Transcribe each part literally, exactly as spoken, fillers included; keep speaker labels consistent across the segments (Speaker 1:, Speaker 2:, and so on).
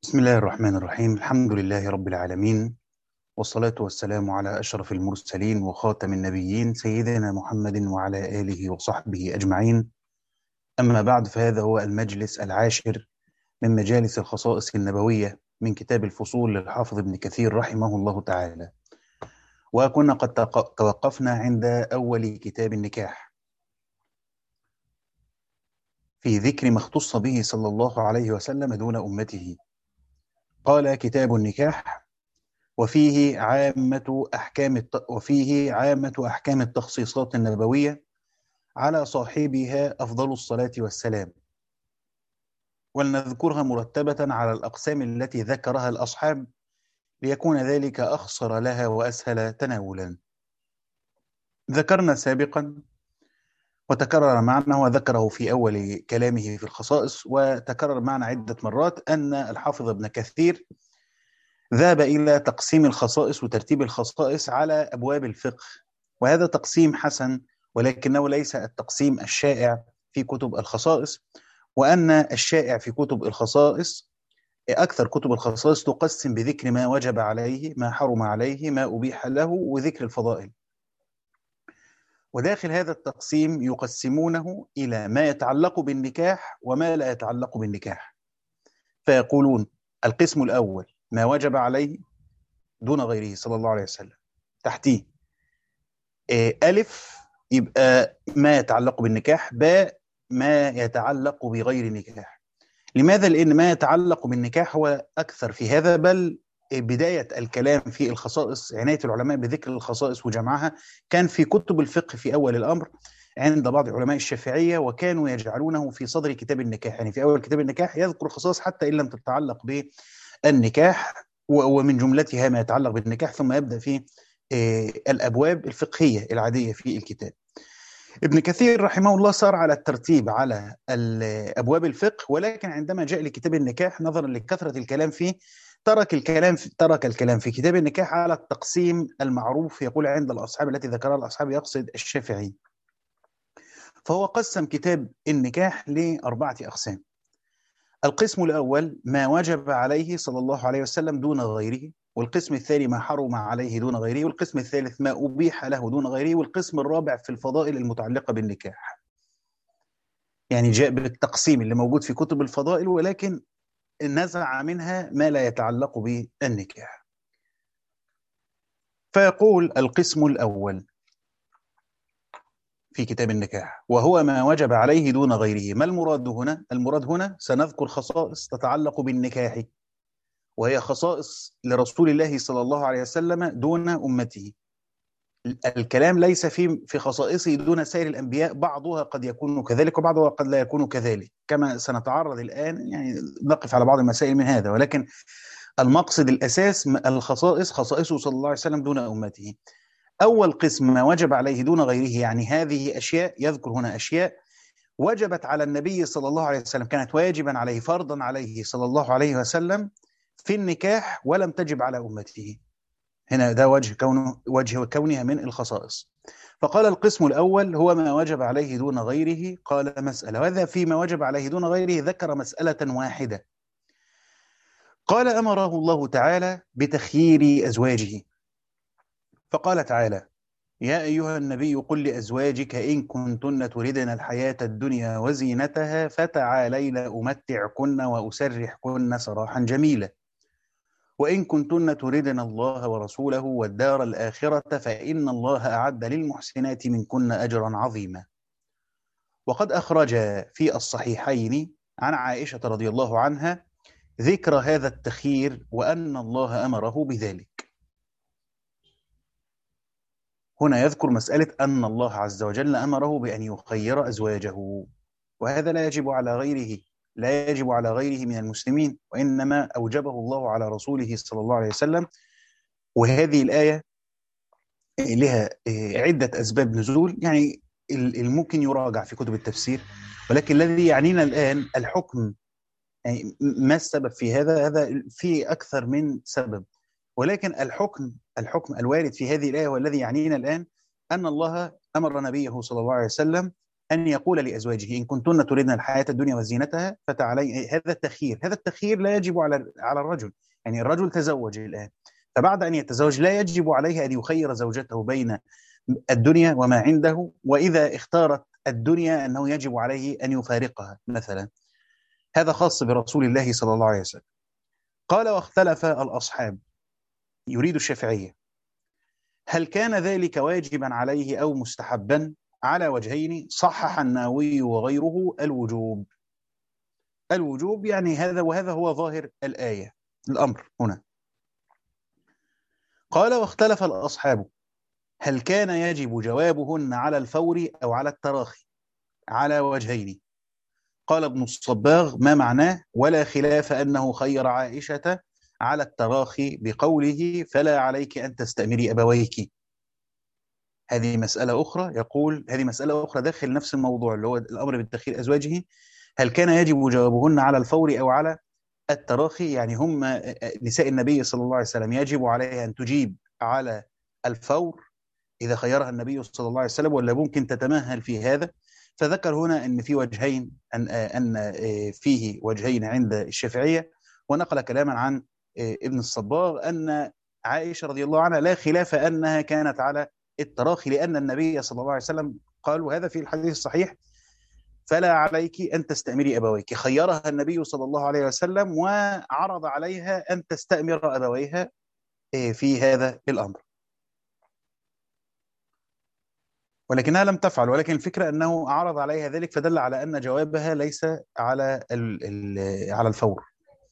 Speaker 1: بسم الله الرحمن الرحيم. الحمد لله رب العالمين، والصلاة والسلام على أشرف المرسلين وخاتم النبيين سيدنا محمد وعلى آله وصحبه أجمعين. أما بعد، فهذا هو المجلس العاشر من مجالس الخصائص النبوية من كتاب الفصول للحافظ ابن كثير رحمه الله تعالى. وكنا قد تق- توقفنا عند أول كتاب النكاح في ذكر ما اختص به صلى الله عليه وسلم دون أمته. قال: كتاب النكاح وفيه عامة أحكام الت... وفيه عامة أحكام التخصيصات النبوية على صاحبها أفضل الصلاة والسلام، ولنذكرها مرتبة على الأقسام التي ذكرها الأصحاب ليكون ذلك أخصر لها وأسهل تناولا. ذكرنا سابقا وتكرر معنا وذكره في أول كلامه في الخصائص، وتكرر معنا عدة مرات أن الحافظ ابن كثير ذهب إلى تقسيم الخصائص وترتيب الخصائص على أبواب الفقه، وهذا تقسيم حسن، ولكنه ليس التقسيم الشائع في كتب الخصائص. وأن الشائع في كتب الخصائص، أكثر كتب الخصائص تقسم بذكر ما وجب عليه، ما حرم عليه، ما أبيح له، وذكر الفضائل. وداخل هذا التقسيم يقسمونه إلى ما يتعلق بالنكاح وما لا يتعلق بالنكاح، فيقولون: القسم الأول ما وجب عليه دون غيره صلى الله عليه وسلم، تحتيه إيه ألف يبقى ما يتعلق بالنكاح، باء ما يتعلق بغير النكاح. لماذا؟ لأن ما يتعلق بالنكاح هو أكثر في هذا، بل بداية الكلام في الخصائص، عناية العلماء بذكر الخصائص وجمعها كان في كتب الفقه في أول الأمر عند بعض علماء الشافعية، وكانوا يجعلونه في صدر كتاب النكاح، يعني في أول كتاب النكاح يذكر خصائص حتى إن لم تتعلق بالنكاح، ومن جملتها ما يتعلق بالنكاح، ثم يبدأ في الأبواب الفقهية العادية في الكتاب. ابن كثير رحمه الله سار على الترتيب على أبواب الفقه، ولكن عندما جاء لكتاب النكاح نظرا لكثرة الكلام فيه ترك الكلام في ترك الكلام في كتاب النكاح على التقسيم المعروف، يقول عند الأصحاب التي ذكرها الأصحاب يقصد الشافعي. فهو قسم كتاب النكاح لأربعة أقسام. القسم الأول ما وجب عليه صلى الله عليه وسلم دون غيره، والقسم الثاني ما حرم عليه دون غيره، والقسم الثالث ما أبيح له دون غيره، والقسم الرابع في الفضائل المتعلقة بالنكاح. يعني جاء بالتقسيم اللي موجود في كتب الفضائل، ولكن نزع منها ما لا يتعلق بالنكاح. فيقول: القسم الأول في كتاب النكاح وهو ما وجب عليه دون غيره. ما المراد هنا؟ المراد هنا سنذكر خصائص تتعلق بالنكاح، وهي خصائص لرسول الله صلى الله عليه وسلم دون أمته. الكلام ليس في في خصائصه دون سائر الأنبياء، بعضها قد يكون كذلك وبعضها قد لا يكون كذلك، كما سنتعرض الآن، يعني نقف على بعض المسائل من هذا، ولكن المقصد الأساس الخصائص، خصائصه صلى الله عليه وسلم دون أمته. أول قسم ما وجب عليه دون غيره، يعني هذه أشياء، يذكر هنا أشياء وجبت على النبي صلى الله عليه وسلم، كانت واجبا عليه، فرضا عليه صلى الله عليه وسلم في النكاح، ولم تجب على أمته. هنا ده وجه كونه وجه كونها من الخصائص. فقال: القسم الأول هو ما وجب عليه دون غيره. قال: مسألة. وهذا فيما وجب عليه دون غيره ذكر مسألة واحدة. قال: أمره الله تعالى بتخيير أزواجه، فقال تعالى: يا أيها النبي قل لأزواجك إن كنتن تردن الحياة الدنيا وزينتها فتعالين أمتعكن وأسرحكن سراحا جميلا، وإن كنتن تردن الله ورسوله والدار الآخرة فإن الله أعد للمحسنات منكن أجرا عظيما. وقد أخرج في الصحيحين عن عائشة رضي الله عنها ذكر هذا التخيير، وأن الله أمره بذلك. هنا يذكر مسألة أن الله عز وجل أمره بأن يخير أزواجه، وهذا لا يجب على غيره، لا يجب على غيره من المسلمين، وإنما أوجبه الله على رسوله صلى الله عليه وسلم. وهذه الآية لها عدة أسباب نزول، يعني الممكن يراجع في كتب التفسير، ولكن الذي يعنينا الآن الحكم. يعني ما السبب في هذا؟ هذا في أكثر من سبب، ولكن الحكم الحكم الوارد في هذه الآية والذي يعنينا الآن أن الله أمر نبيه صلى الله عليه وسلم أن يقول لأزواجه إن كنتن تريدن الحياة الدنيا وزينتها فتعالي. هذا التخيير، هذا التخيير لا يجب على على الرجل. يعني الرجل تزوج الآن، فبعد أن يتزوج لا يجب عليه أن يخير زوجته بين الدنيا وما عنده، وإذا اختارت الدنيا أنه يجب عليه أن يفارقها مثلا. هذا خاص برسول الله صلى الله عليه وسلم. قال واختلف الأصحاب، يريد الشافعية، هل كان ذلك واجبا عليه أو مستحبا؟ على وجهين. صحح النووي وغيره الوجوب. الوجوب يعني هذا، وهذا هو ظاهر الآية، الأمر هنا. قال واختلف الأصحاب، هل كان يجب جوابهن على الفور أو على التراخي؟ على وجهين. قال ابن الصباغ ما معناه ولا خلاف أنه خير عائشة على التراخي بقوله فلا عليك أن تستأمري أبويك. هذه مسألة أخرى، يقول هذه مسألة أخرى داخل نفس الموضوع اللي هو الأمر بالتخيير أزواجه. هل كان يجب جوابهن على الفور أو على التراخي؟ يعني هم نساء النبي صلى الله عليه وسلم يجب عليها أن تجيب على الفور إذا خيرها النبي صلى الله عليه وسلم، ولا ممكن تتمهل في هذا؟ فذكر هنا أن في وجهين، أن أن فيه وجهين عند الشافعية، ونقل كلاما عن ابن الصباغ أن عائشة رضي الله عنها لا خلاف أنها كانت على التراخي، لأن النبي صلى الله عليه وسلم قال، وهذا في الحديث الصحيح، فلا عليك أن تستأمري أبويك. خيرها النبي صلى الله عليه وسلم وعرض عليها أن تستأمر أبويها في هذا الأمر، ولكنها لم تفعل. ولكن الفكرة أنه عرض عليها ذلك، فدل على أن جوابها ليس على على الفور.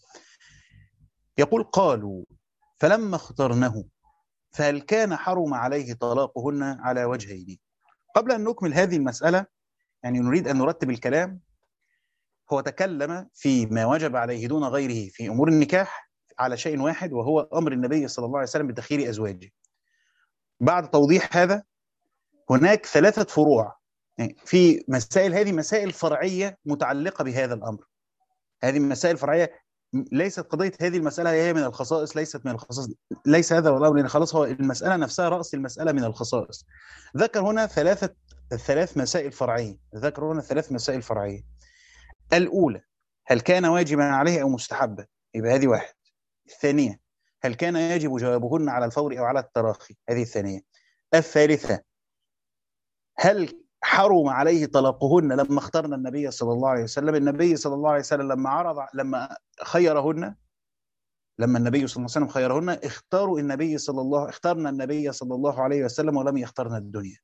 Speaker 1: يقول قالوا فلما اخترنه فهل كان حرم عليه طلاقهن؟ على وجهين. قبل أن نكمل هذه المسألة يعني نريد أن نرتب الكلام. هو تكلم في ما وجب عليه دون غيره في أمور النكاح على شيء واحد، وهو أمر النبي صلى الله عليه وسلم بتخيير أزواجه. بعد توضيح هذا هناك ثلاثة فروع في مسائل، هذه مسائل فرعية متعلقة بهذا الأمر. هذه مسائل فرعية، ليست قضية هذه المسألة هي من الخصائص، ليست من الخصائص، ليس هذا الأمر، لأن خلاص هو المسألة نفسها رأس المسألة من الخصائص. ذكر هنا ثلاثة ثلاث مسائل فرعية، ذكر هنا ثلاث مسائل فرعية. الأولى هل كان واجبا عليه أو مستحبا؟ يبقى هذه واحد. الثانية هل كان يجب جوابهن على الفور أو على التراخي؟ هذه الثانية. الثالثة هل حرم عليه طلاقهن لما اخترنا النبي صلى الله عليه وسلم؟ النبي صلى الله عليه وسلم لما عرض لما خيرهن، لما النبي صلى الله عليه وسلم خيرهن اختاروا النبي صلى الله اخترنا النبي صلى الله عليه وسلم ولم يخترنا الدنيا.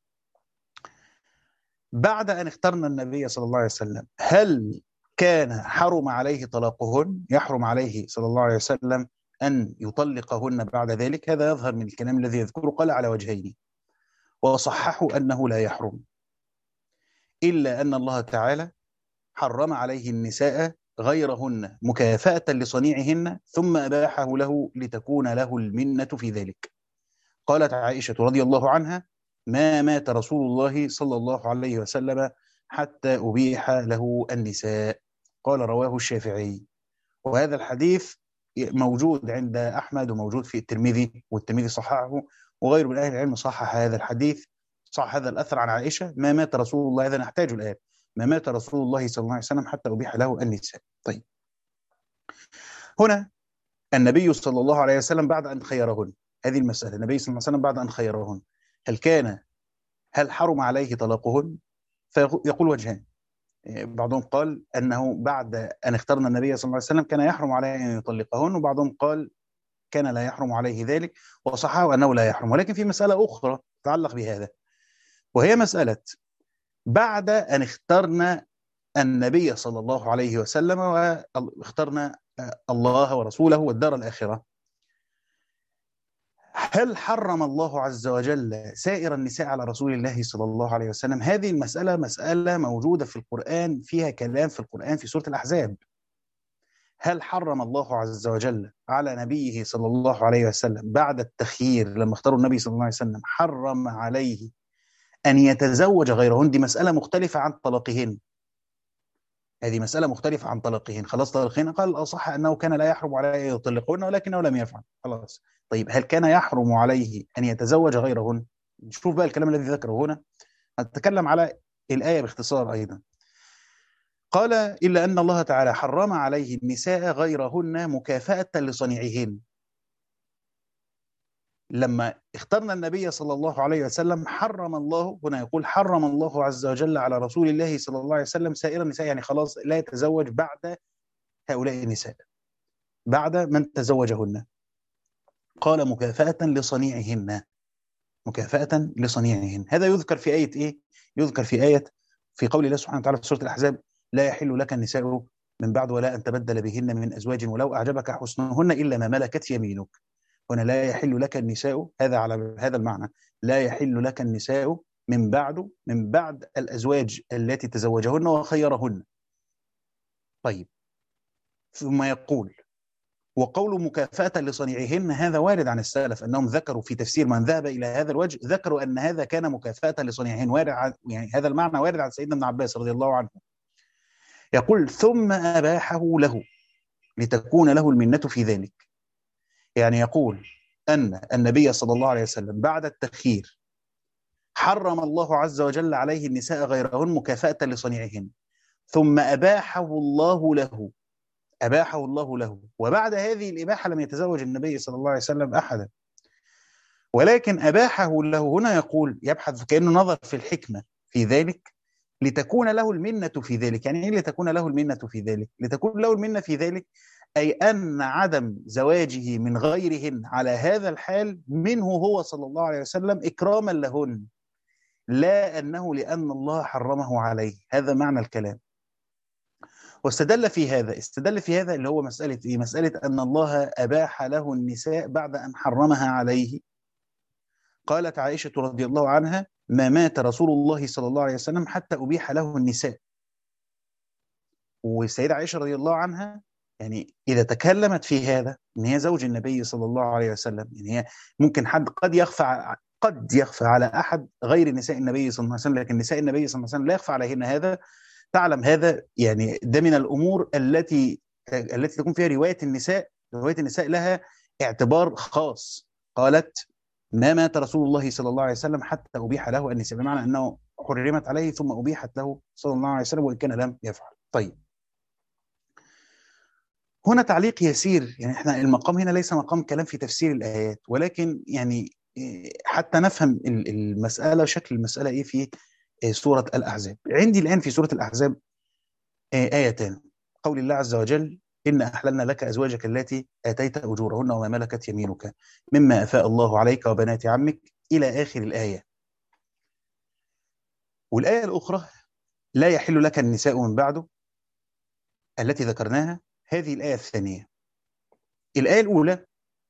Speaker 1: بعد أن اخترنا النبي صلى الله عليه وسلم هل كان حرم عليه طلاقهن؟ يحرم عليه صلى الله عليه وسلم أن يطلقهن بعد ذلك؟ هذا يظهر من الكلام الذي يذكره. قال على وجهين، وصححوا أنه لا يحرم، إلا أن الله تعالى حرم عليه النساء غيرهن مكافأة لصنيعهن، ثم أباحه له لتكون له المنة في ذلك. قالت عائشة رضي الله عنها ما مات رسول الله صلى الله عليه وسلم حتى أبيح له النساء. قال رواه الشافعي. وهذا الحديث موجود عند أحمد وموجود في الترمذي، والترمذي صححه، وغير من أهل العلم صحح هذا الحديث، صح هذا الأثر عن عائشة ما مات رسول الله. هذا نحتاج الآن، ما مات رسول الله صلى الله عليه وسلم حتى أبيح له النساء. طيب هنا النبي صلى الله عليه وسلم بعد أن خيرهن، هذه المسألة، النبي صلى الله عليه وسلم بعد أن خيرهن هل كان هل حرم عليه طلاقهن؟ فيقول وجهان. بعضهم قال أنه بعد أن اخترنا النبي صلى الله عليه وسلم كان يحرم عليه أن يطلقهن، وبعضهم قال كان لا يحرم عليه ذلك، وصححوا أنه لا يحرم. ولكن في مسألة أخرى تتعلق بهذا، وهي مسألة بعد أن اخترنا النبي صلى الله عليه وسلم واخترنا الله ورسوله والدار الآخرة، هل حرم الله عز وجل سائر النساء على رسول الله صلى الله عليه وسلم؟ هذه المسألة مسألة موجودة في القرآن، فيها كلام في القرآن في سورة الأحزاب. هل حرم الله عز وجل على نبيه صلى الله عليه وسلم بعد التخيير لما اختاروا النبي صلى الله عليه وسلم حرم عليه أن يتزوج غيرهن؟ دي مسألة مختلفة عن طلاقهن، هذه مسألة مختلفة عن طلاقهن. خلاص طلقهن قال الأصح أنه كان لا يحرم عليه أن يطلقهن ولكنه لم يفعل، خلاص. طيب هل كان يحرم عليه أن يتزوج غيرهن؟ نشوف بقى الكلام الذي ذكره هنا. نتكلم على الآية باختصار أيضا. قال إلا أن الله تعالى حرم عليه النساء غيرهن مكافأة لصنيعهن. لما اخترنا النبي صلى الله عليه وسلم حرم الله، هنا يقول حرم الله عز وجل على رسول الله صلى الله عليه وسلم سائر النساء، يعني خلاص لا يتزوج بعد هؤلاء النساء بعد من تزوجهن. قال مكافأة لصنيعهن، مكافأة لصنيعهن. هذا يذكر في آية إيه؟ يذكر في آية في قول الله سبحانه وتعالى في سورة الأحزاب: لا يحل لك النساء من بعد ولا أن تبدل بهن من أزواج ولو أعجبك حسنهن إلا ما ملكت يمينك. هنا لا يحل لك النساء، هذا على هذا المعنى، لا يحل لك النساء من بعد من بعد الأزواج التي تزوجهن وخيرهن. طيب، ثم يقول: وقول مكافأة لصنيعهن، هذا وارد عن السلف أنهم ذكروا في تفسير من ذهب إلى هذا الوجه، ذكروا أن هذا كان مكافأة لصنيعهن، وارد عن يعني هذا المعنى وارد عن سيدنا ابن عباس رضي الله عنه. يقول: ثم أباحه له لتكون له المنة في ذلك. يعني يقول أن النبي صلى الله عليه وسلم بعد التخيير حرم الله عز وجل عليه النساء غيرهن مكافأة لصنيعهن، ثم أباحه الله له أباحه الله له وبعد هذه الإباحة لم يتزوج النبي صلى الله عليه وسلم أحدا، ولكن أباحه له. هنا يقول يبحث كأنه نظر في الحكمة في ذلك لتكون له المنة في ذلك. يعني إيه لتكون له المنة في ذلك؟ لتكون له المنة في ذلك أي أن عدم زواجه من غيرهن على هذا الحال منه هو صلى الله عليه وسلم إكراما لهن، لا أنه لأن الله حرمه عليه. هذا معنى الكلام. واستدل في هذا استدل في هذا اللي هو مسألة إيه؟ مسألة أن الله أباح له النساء بعد أن حرمها عليه. قالت عائشة رضي الله عنها: ما مات رسول الله صلى الله عليه وسلم حتى أبيح له النساء. والسيدة عائشة رضي الله عنها يعني إذا تكلمت في هذا إن هي زوج النبي صلى الله عليه وسلم، يعني هي ممكن حد قد يخفى قد يخفى على أحد غير نساء النبي صلى الله عليه وسلم، لكن نساء النبي صلى الله عليه وسلم لا يخفى عليهن هذا. تعلم هذا، يعني ده من الأمور التي التي تكون فيها رواية النساء رواية النساء لها اعتبار خاص. قالت: ما مات رسول الله صلى الله عليه وسلم حتى أبيح له النساء، بمعنى أنه حرمت عليه ثم أبيحت له صلى الله عليه وسلم وإن كان لم يفعل. طيب، هنا تعليق يسير. يعني احنا المقام هنا ليس مقام كلام في تفسير الآيات، ولكن يعني حتى نفهم المسألة، شكل المسألة إيه في سورة الأحزاب. عندي الآن في سورة الأحزاب آيتان. قول الله عز وجل: إن أحللنا لك أزواجك التي آتيت أجورهن وما ملكت يمينك مما أفاء الله عليك وبنات عمك، إلى آخر الآية. والآية الأخرى: لا يحل لك النساء من بعده، التي ذكرناها. هذه الآية الثانية. الآية الأولى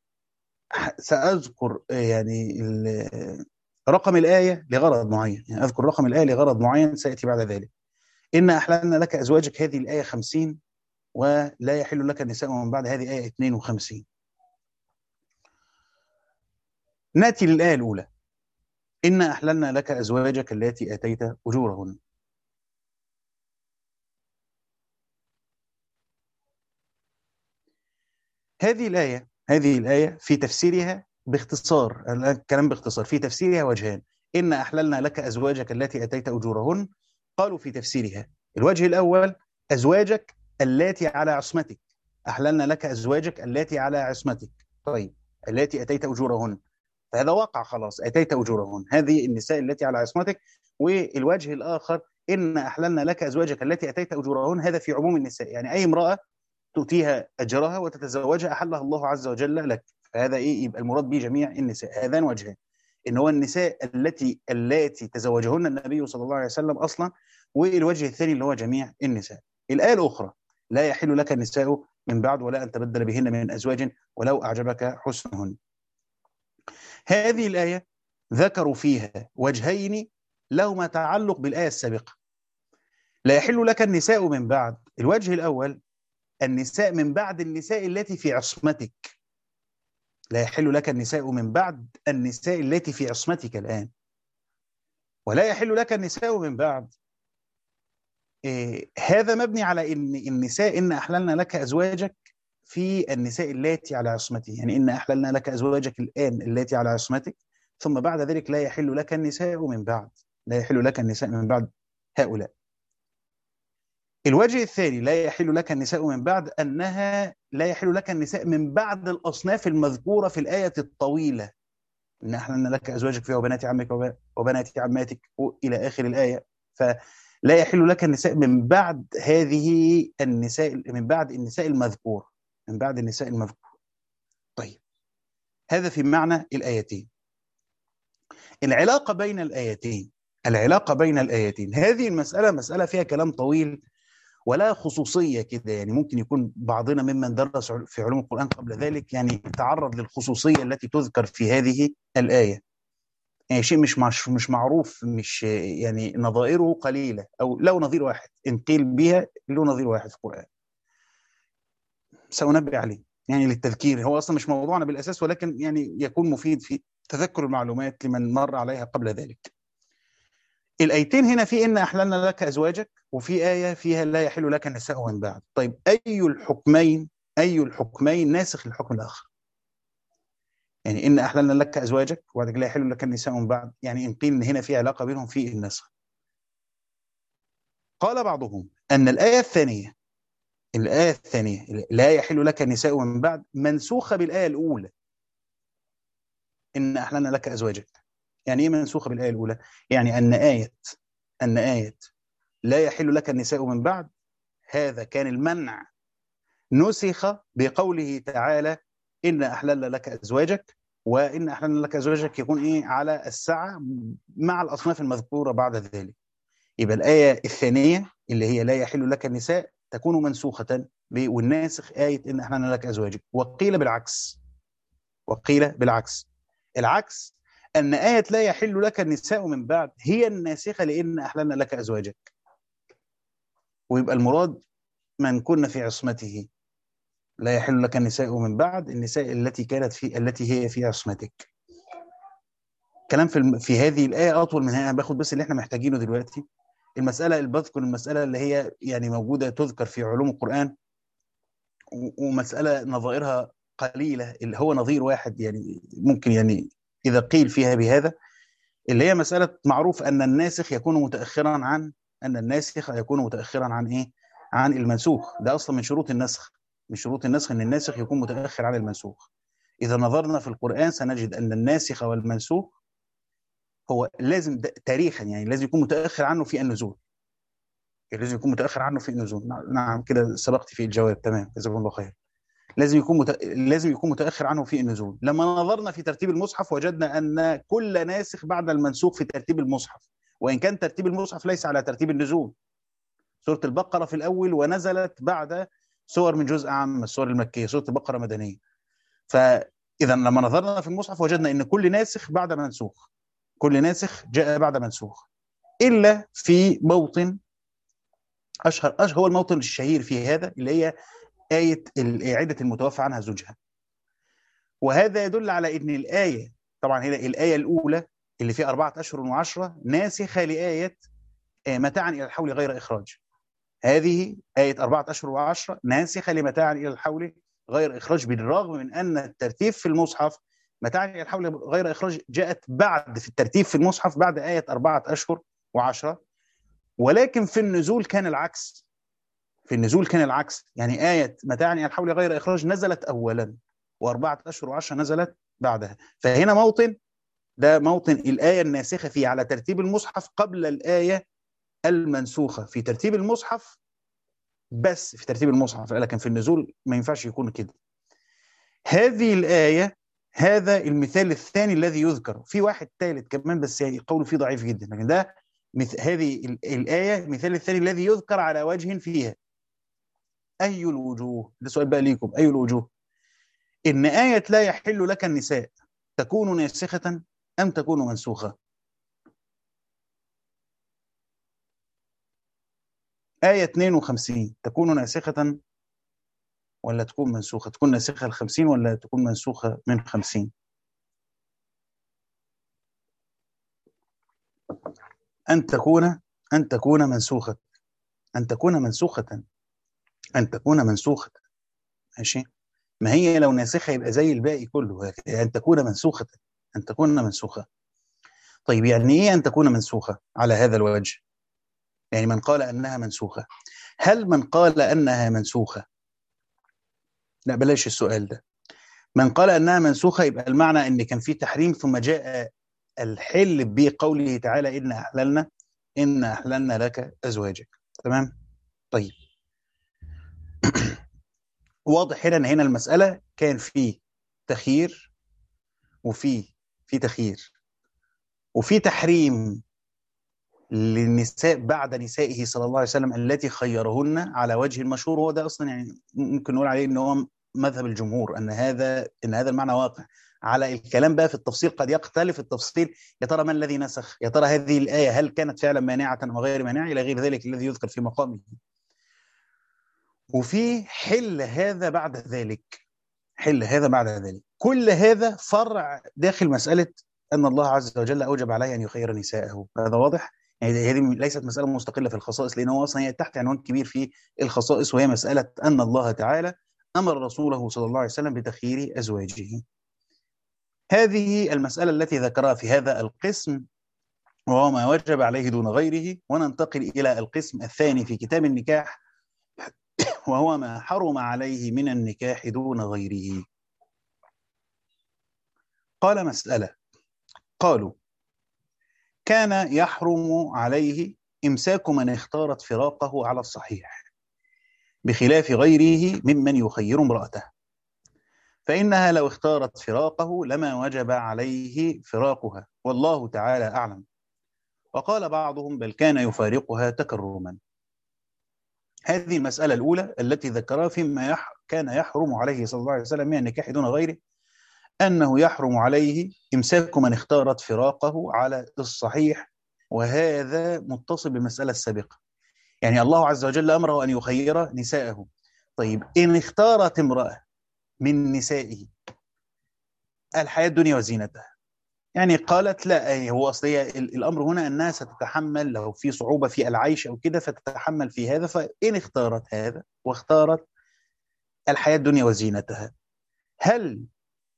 Speaker 1: سأذكر يعني رقم الآية لغرض معين، يعني أذكر رقم الآية لغرض معين سيأتي بعد ذلك. إن أحللنا لك أزواجك، هذه الآية خمسين، ولا يحل لك النساء من بعد، هذه آية اثنين وخمسين. نأتي للآية الأولى: إن أحللنا لك أزواجك التي آتيت أجورهن. هذه الآية هذه الآية في تفسيرها باختصار، الكلام باختصار، في تفسيرها وجهان. إن أحللنا لك أزواجك التي آتيت أجورهن، قالوا في تفسيرها الوجه الأول: أزواجك التي على عصمتك. أحللنا لك أزواجك التي على عصمتك. طيب، التي أتيت أجورهن، فهذا واقع خلاص، أتيت أجورهن، هذه النساء التي على عصمتك. والوجه الآخر: إن أحللنا لك أزواجك التي أتيت أجورهن، هذا في عموم النساء، يعني أي امرأة تؤتيها أجرها وتتزوجها أحلها الله عز وجل لك. فهذا إيه؟ يبقى المراد به جميع النساء. هذان وجهان: إن هو النساء التي التي تزوجهن النبي صلى الله عليه وسلم أصلا، والوجه الثاني اللي هو جميع النساء. الآية الأخرى: لا يحل لك النساء من بعد ولا أن تبدل بهن من أزواج ولو أعجبك حسنهن. هذه الآية ذكروا فيها وجهين لهما تعلق بالآية السابقة. لا يحل لك النساء من بعد، الوجه الأول: النساء من بعد النساء التي في عصمتك. لا يحل لك النساء من بعد النساء التي في عصمتك الآن. ولا يحل لك النساء من بعد، إيه هذا مبني على إن النساء إن أحللنا لك أزواجك في النساء التي على عصمتك، يعني إن أحللنا لك أزواجك الآن التي على عصمتك، ثم بعد ذلك لا يحل لك النساء من بعد. لا يحل لك النساء من بعد هؤلاء. الوجه الثاني لا يحل لك النساء من بعد، أنها لا يحل لك النساء من بعد الأصناف المذكورة في الآية الطويلة، إن أحللنا لك أزواجك فيها وبنات عمك وبنات عماتك إلى آخر الآية. فلا يحل لك النساء من بعد هذه النساء، من بعد النساء المذكور، من بعد النساء المذكور. طيب، هذا في معنى الآيتين. العلاقة بين الآيتين، العلاقة بين الآيتين هذه المسألة مسألة فيها كلام طويل ولا خصوصية كده، يعني ممكن يكون بعضنا ممن درس في علوم القرآن قبل ذلك يعني تعرض للخصوصية التي تذكر في هذه الآية. يعني شيء مش مش مش معروف، مش يعني نظائره قليلة، أو لو نظير واحد إن قيل بها له نظير واحد في القرآن. سأنبه عليه يعني للتذكير، هو أصلا مش موضوعنا بالأساس، ولكن يعني يكون مفيد في تذكر المعلومات لمن مر عليها قبل ذلك. الآيتين هنا في إن أحللنا لك أزواجك، وفي آية فيها لا يحل لك النساء من بعد. طيب، أي الحكمين أي الحكمين ناسخ للحكم الآخر؟ يعني إن أحللنا لك أزواجك وبعد كده لا يحل لك النساء من بعد، يعني إن قيل إن هنا في علاقة بينهم في النسخ. قال بعضهم أن الآية الثانية الآية الثانية لا يحل لك النساء من بعد منسوخة بالآية الأولى، إن أحللنا لك أزواجك. يعني إيه منسوخة بالآية الأولى؟ يعني أن آية أن آية لا يحل لك النساء من بعد، هذا كان المنع نسخ بقوله تعالى إن أحللنا لك أزواجك، وإن أحللنا لك أزواجك يكون إيه على السعة مع الأصناف المذكورة بعد ذلك. يبقى الآية الثانية اللي هي لا يحل لك النساء تكون منسوخة، والناسخ آية إن أحللنا لك أزواجك. وقيل بالعكس وقيل بالعكس العكس أن آية لا يحل لك النساء من بعد هي الناسخة لإن أحللنا لك أزواجك، ويبقى المراد من كن في عصمته. لا يحل لك النساء من بعد، النساء التي كانت في التي هي في عصمتك. كلام في الم... في هذه الآية أطول من هنا، أنا باخد بس اللي احنا محتاجينه دلوقتي. المسألة اللي بذكر المسألة اللي هي يعني موجودة تذكر في علوم القرآن، و... ومسألة نظائرها قليلة، اللي هو نظير واحد يعني ممكن يعني إذا قيل فيها بهذا، اللي هي مسألة معروف أن الناسخ يكون متأخرا عن أن الناسخ يكون متأخرا عن إيه؟ عن المنسوخ. ده أصلا من شروط النسخ، من شروط النسخ أن الناسخ يكون متأخر عن المنسوخ. إذا نظرنا في القرآن سنجد أن الناسخ والمنسوخ هو لازم تاريخا يعني لازم يكون متأخر عنه في النزول، لازم يكون متأخر عنه في النزول. نعم كده سبقت في الجواب، تمام، جزاكم الله خير. لازم يكون مت... لازم يكون متأخر عنه في النزول. لما نظرنا في ترتيب المصحف وجدنا أن كل ناسخ بعد المنسوخ في ترتيب المصحف، وإن كان ترتيب المصحف ليس على ترتيب النزول. سورة البقرة في الأول ونزلت بعد سور من جزء عام السور المكية، سورة البقرة مدنية. فإذا لما نظرنا في المصحف وجدنا أن كل ناسخ بعد منسوخ، كل ناسخ جاء بعد منسوخ، إلا في موطن أشهر أشهر هو الموطن الشهير في هذا، اللي هي آية عدة المتوفى عنها زوجها. وهذا يدل على أن الآية طبعا هي الآية الأولى اللي فيها أربعة أشهر وعشرة ناسخة لآية متاعا إلى الحول غير إخراج. هذه آية أربعة أشهر وعشرة ناسخة لمتاعا إلى الحول غير إخراج، بالرغم من أن الترتيب في المصحف متاعا إلى الحول غير إخراج جاءت بعد في الترتيب في المصحف بعد آية أربعة أشهر وعشرة، ولكن في النزول كان العكس. في النزول كان العكس، يعني آية متاعا إلى الحول غير إخراج نزلت أولا، وأربعة أشهر وعشرة نزلت بعدها. فهنا موطن، ده موطن الآية الناسخة فيه على ترتيب المصحف قبل الآية المنسوخة في ترتيب المصحف، بس في ترتيب المصحف، لكن في النزول ما ينفعش يكون كده. هذه الآية، هذا المثال الثاني الذي يذكر في واحد ثالث كمان بس القول فيه ضعيف جدا، لكن ده مث... هذه الآية المثال الثاني الذي يذكر على وجه فيها. أي الوجوه؟ ده سؤال بقى ليكم، أي الوجوه؟ إن آية لا يحل لك النساء تكون ناسخة أم تكون منسوخة؟ آية اثنين وخمسين تكون ناسخة ولا تكون منسوخة؟ تكون ناسخة الخمسين ولا تكون منسوخة من خمسين؟ أن تكون أن تكون منسوخة أن تكون منسوخة أن تكون منسوخة ماشي. ما هي لو ناسخة يبقى زي الباقي كله، أن تكون منسوخة أن تكون منسوخة. طيب يعني إيه أن تكون منسوخة على هذا الوجه؟ يعني من قال أنها منسوخة. هل من قال أنها منسوخة، لا بلاش السؤال ده، من قال أنها منسوخة يبقى المعنى أن كان في تحريم ثم جاء الحل بقوله تعالى إن أحللنا إن أحللنا لك أزواجك. تمام. طيب واضح هنا أن هنا المسألة كان في تخيير وفي في تخيير وفي تحريم للنساء بعد نسائه صلى الله عليه وسلم التي خيرهن على وجه المشهور. هو ده اصلا يعني ممكن نقول عليه ان هو مذهب الجمهور، ان هذا ان هذا المعنى واقع. على الكلام بقى في التفصيل قد يختلف التفصيل، يا ترى ما الذي نسخ، يا ترى هذه الايه هل كانت فعلا مانعه ام غير مانعه الى غير ذلك الذي يذكر في مقامه. وفي حل هذا بعد ذلك، حل هذا بعد ذلك، كل هذا فرع داخل مساله ان الله عز وجل اوجب عليه ان يخير نساءه. هذا واضح. يعني هذه ليست مسألة مستقلة في الخصائص، لأنه أصلا هي تحت عنوان كبير في الخصائص، وهي مسألة أن الله تعالى أمر رسوله صلى الله عليه وسلم بتخيير أزواجه. هذه المسألة التي ذكرها في هذا القسم، وهو ما وجب عليه دون غيره. وننتقل إلى القسم الثاني في كتاب النكاح، وهو ما حرم عليه من النكاح دون غيره. قال مسألة، قالوا كان يحرم عليه إمساك من اختارت فراقه على الصحيح بخلاف غيره ممن يخير امرأته، فإنها لو اختارت فراقه لما وجب عليه فراقها والله تعالى أعلم. وقال بعضهم بل كان يفارقها تكرما. هذه المسألة الأولى التي ذكرها فيما يح... كان يحرم عليه صلى الله عليه وسلم من النكاح دون غيره، أنه يحرم عليه إمساك من اختارت فراقه على الصحيح، وهذا متصل بالمسألة السابقة. يعني الله عز وجل أمره أن يخير نساءه. طيب إن اختارت امرأة من نسائه الحياة الدنيا وزينتها، يعني قالت لا، يعني هو أصل الأمر هنا أنها ستتحمل لو في صعوبة في العيش أو كده فتتحمل في هذا، فإن اختارت هذا واختارت الحياة الدنيا وزينتها، هل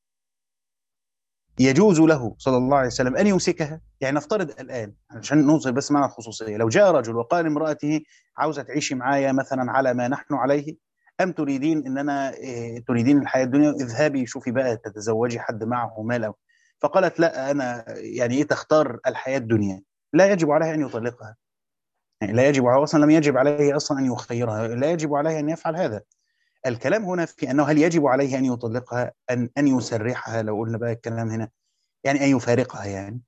Speaker 1: يجوز له صلى الله عليه وسلم أن يمسكها؟ يعني نفترض الآن عشان نوصل بس معنى الخصوصية، لو جاء رجل وقال امرأته عاوزة تعيشي معايا مثلا على ما نحن عليه، أم تريدين إن أنا إيه تريدين الحياة الدنيا، اذهبي شوفي بقى تتزوجي حد معه مال. فقالت لا أنا يعني إيه تختار الحياة الدنيا، لا يجب عليها أن يطلقها. يعني لا يجب عليه أصلا، لم يجب عليه أصلا أن يخيرها، لا يجب عليه أن يفعل هذا. الكلام هنا في أنه هل يجب عليه أن يطلقها، أن أن يسرحها، لو قلنا بقى الكلام هنا يعني أن يفارقها يعني.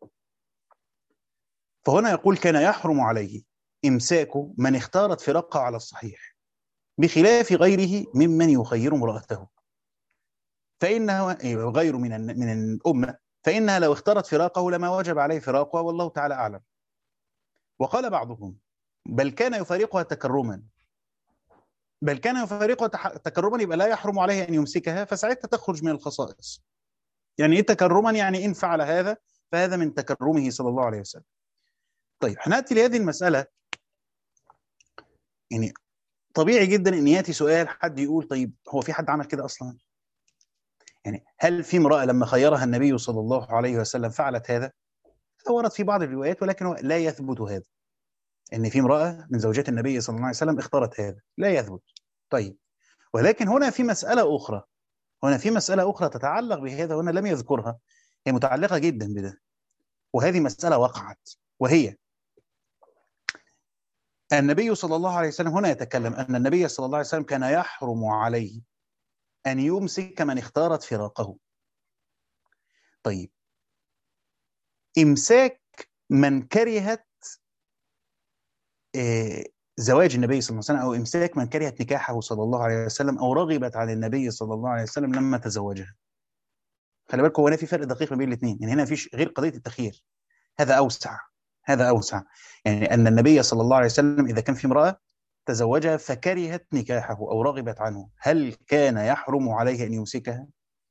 Speaker 1: فهنا يقول كان يحرم عليه إمساك من اختارت فراقها على الصحيح بخلاف غيره ممن يخير امرأته، فإنه غير من من الأمة، فإنها لو اختارت فراقه لما وجب عليه فراقها والله تعالى أعلم. وقال بعضهم بل كان يفارقها تكرما، بل كان يفارقها تكرما يبقى لا يحرم عليه أن يمسكها، فساعتها تخرج من الخصائص. يعني إيه تكرما؟ يعني إن فعل هذا فهذا من تكرمه صلى الله عليه وسلم. طيب هنأتي لهذه المسألة. يعني طبيعي جدا ان ياتي سؤال، حد يقول طيب هو في حد عمل كده اصلا؟ يعني هل في امراه لما خيرها النبي صلى الله عليه وسلم فعلت هذا؟ ورد في بعض الروايات ولكن لا يثبت هذا، ان في امراه من زوجات النبي صلى الله عليه وسلم اختارت هذا، لا يثبت. طيب ولكن هنا في مساله اخرى، هنا في مساله اخرى تتعلق بهذا هنا لم يذكرها، هي متعلقه جدا بده، وهذه مساله وقعت، وهي النبي صلى الله عليه وسلم هنا يتكلم أن النبي صلى الله عليه وسلم كان يحرم عليه أن يمسك من اختارت فراقه. طيب إمساك من كرهت زواج النبي صلى الله عليه وسلم، أو إمساك من كرهت نكاحه صلى الله عليه وسلم، أو رغبت عن النبي صلى الله عليه وسلم لما تزوجها. خلي بالكم هنا في فرق دقيق ما بين الاثنين، يعني هنا فيش غير قضية التخيير، هذا أوسع، هذا أوسع. يعني أن النبي صلى الله عليه وسلم إذا كان في امرأة تزوجها فكرهت نكاحه أو رغبت عنه، هل كان يحرم عليه أن يمسكها؟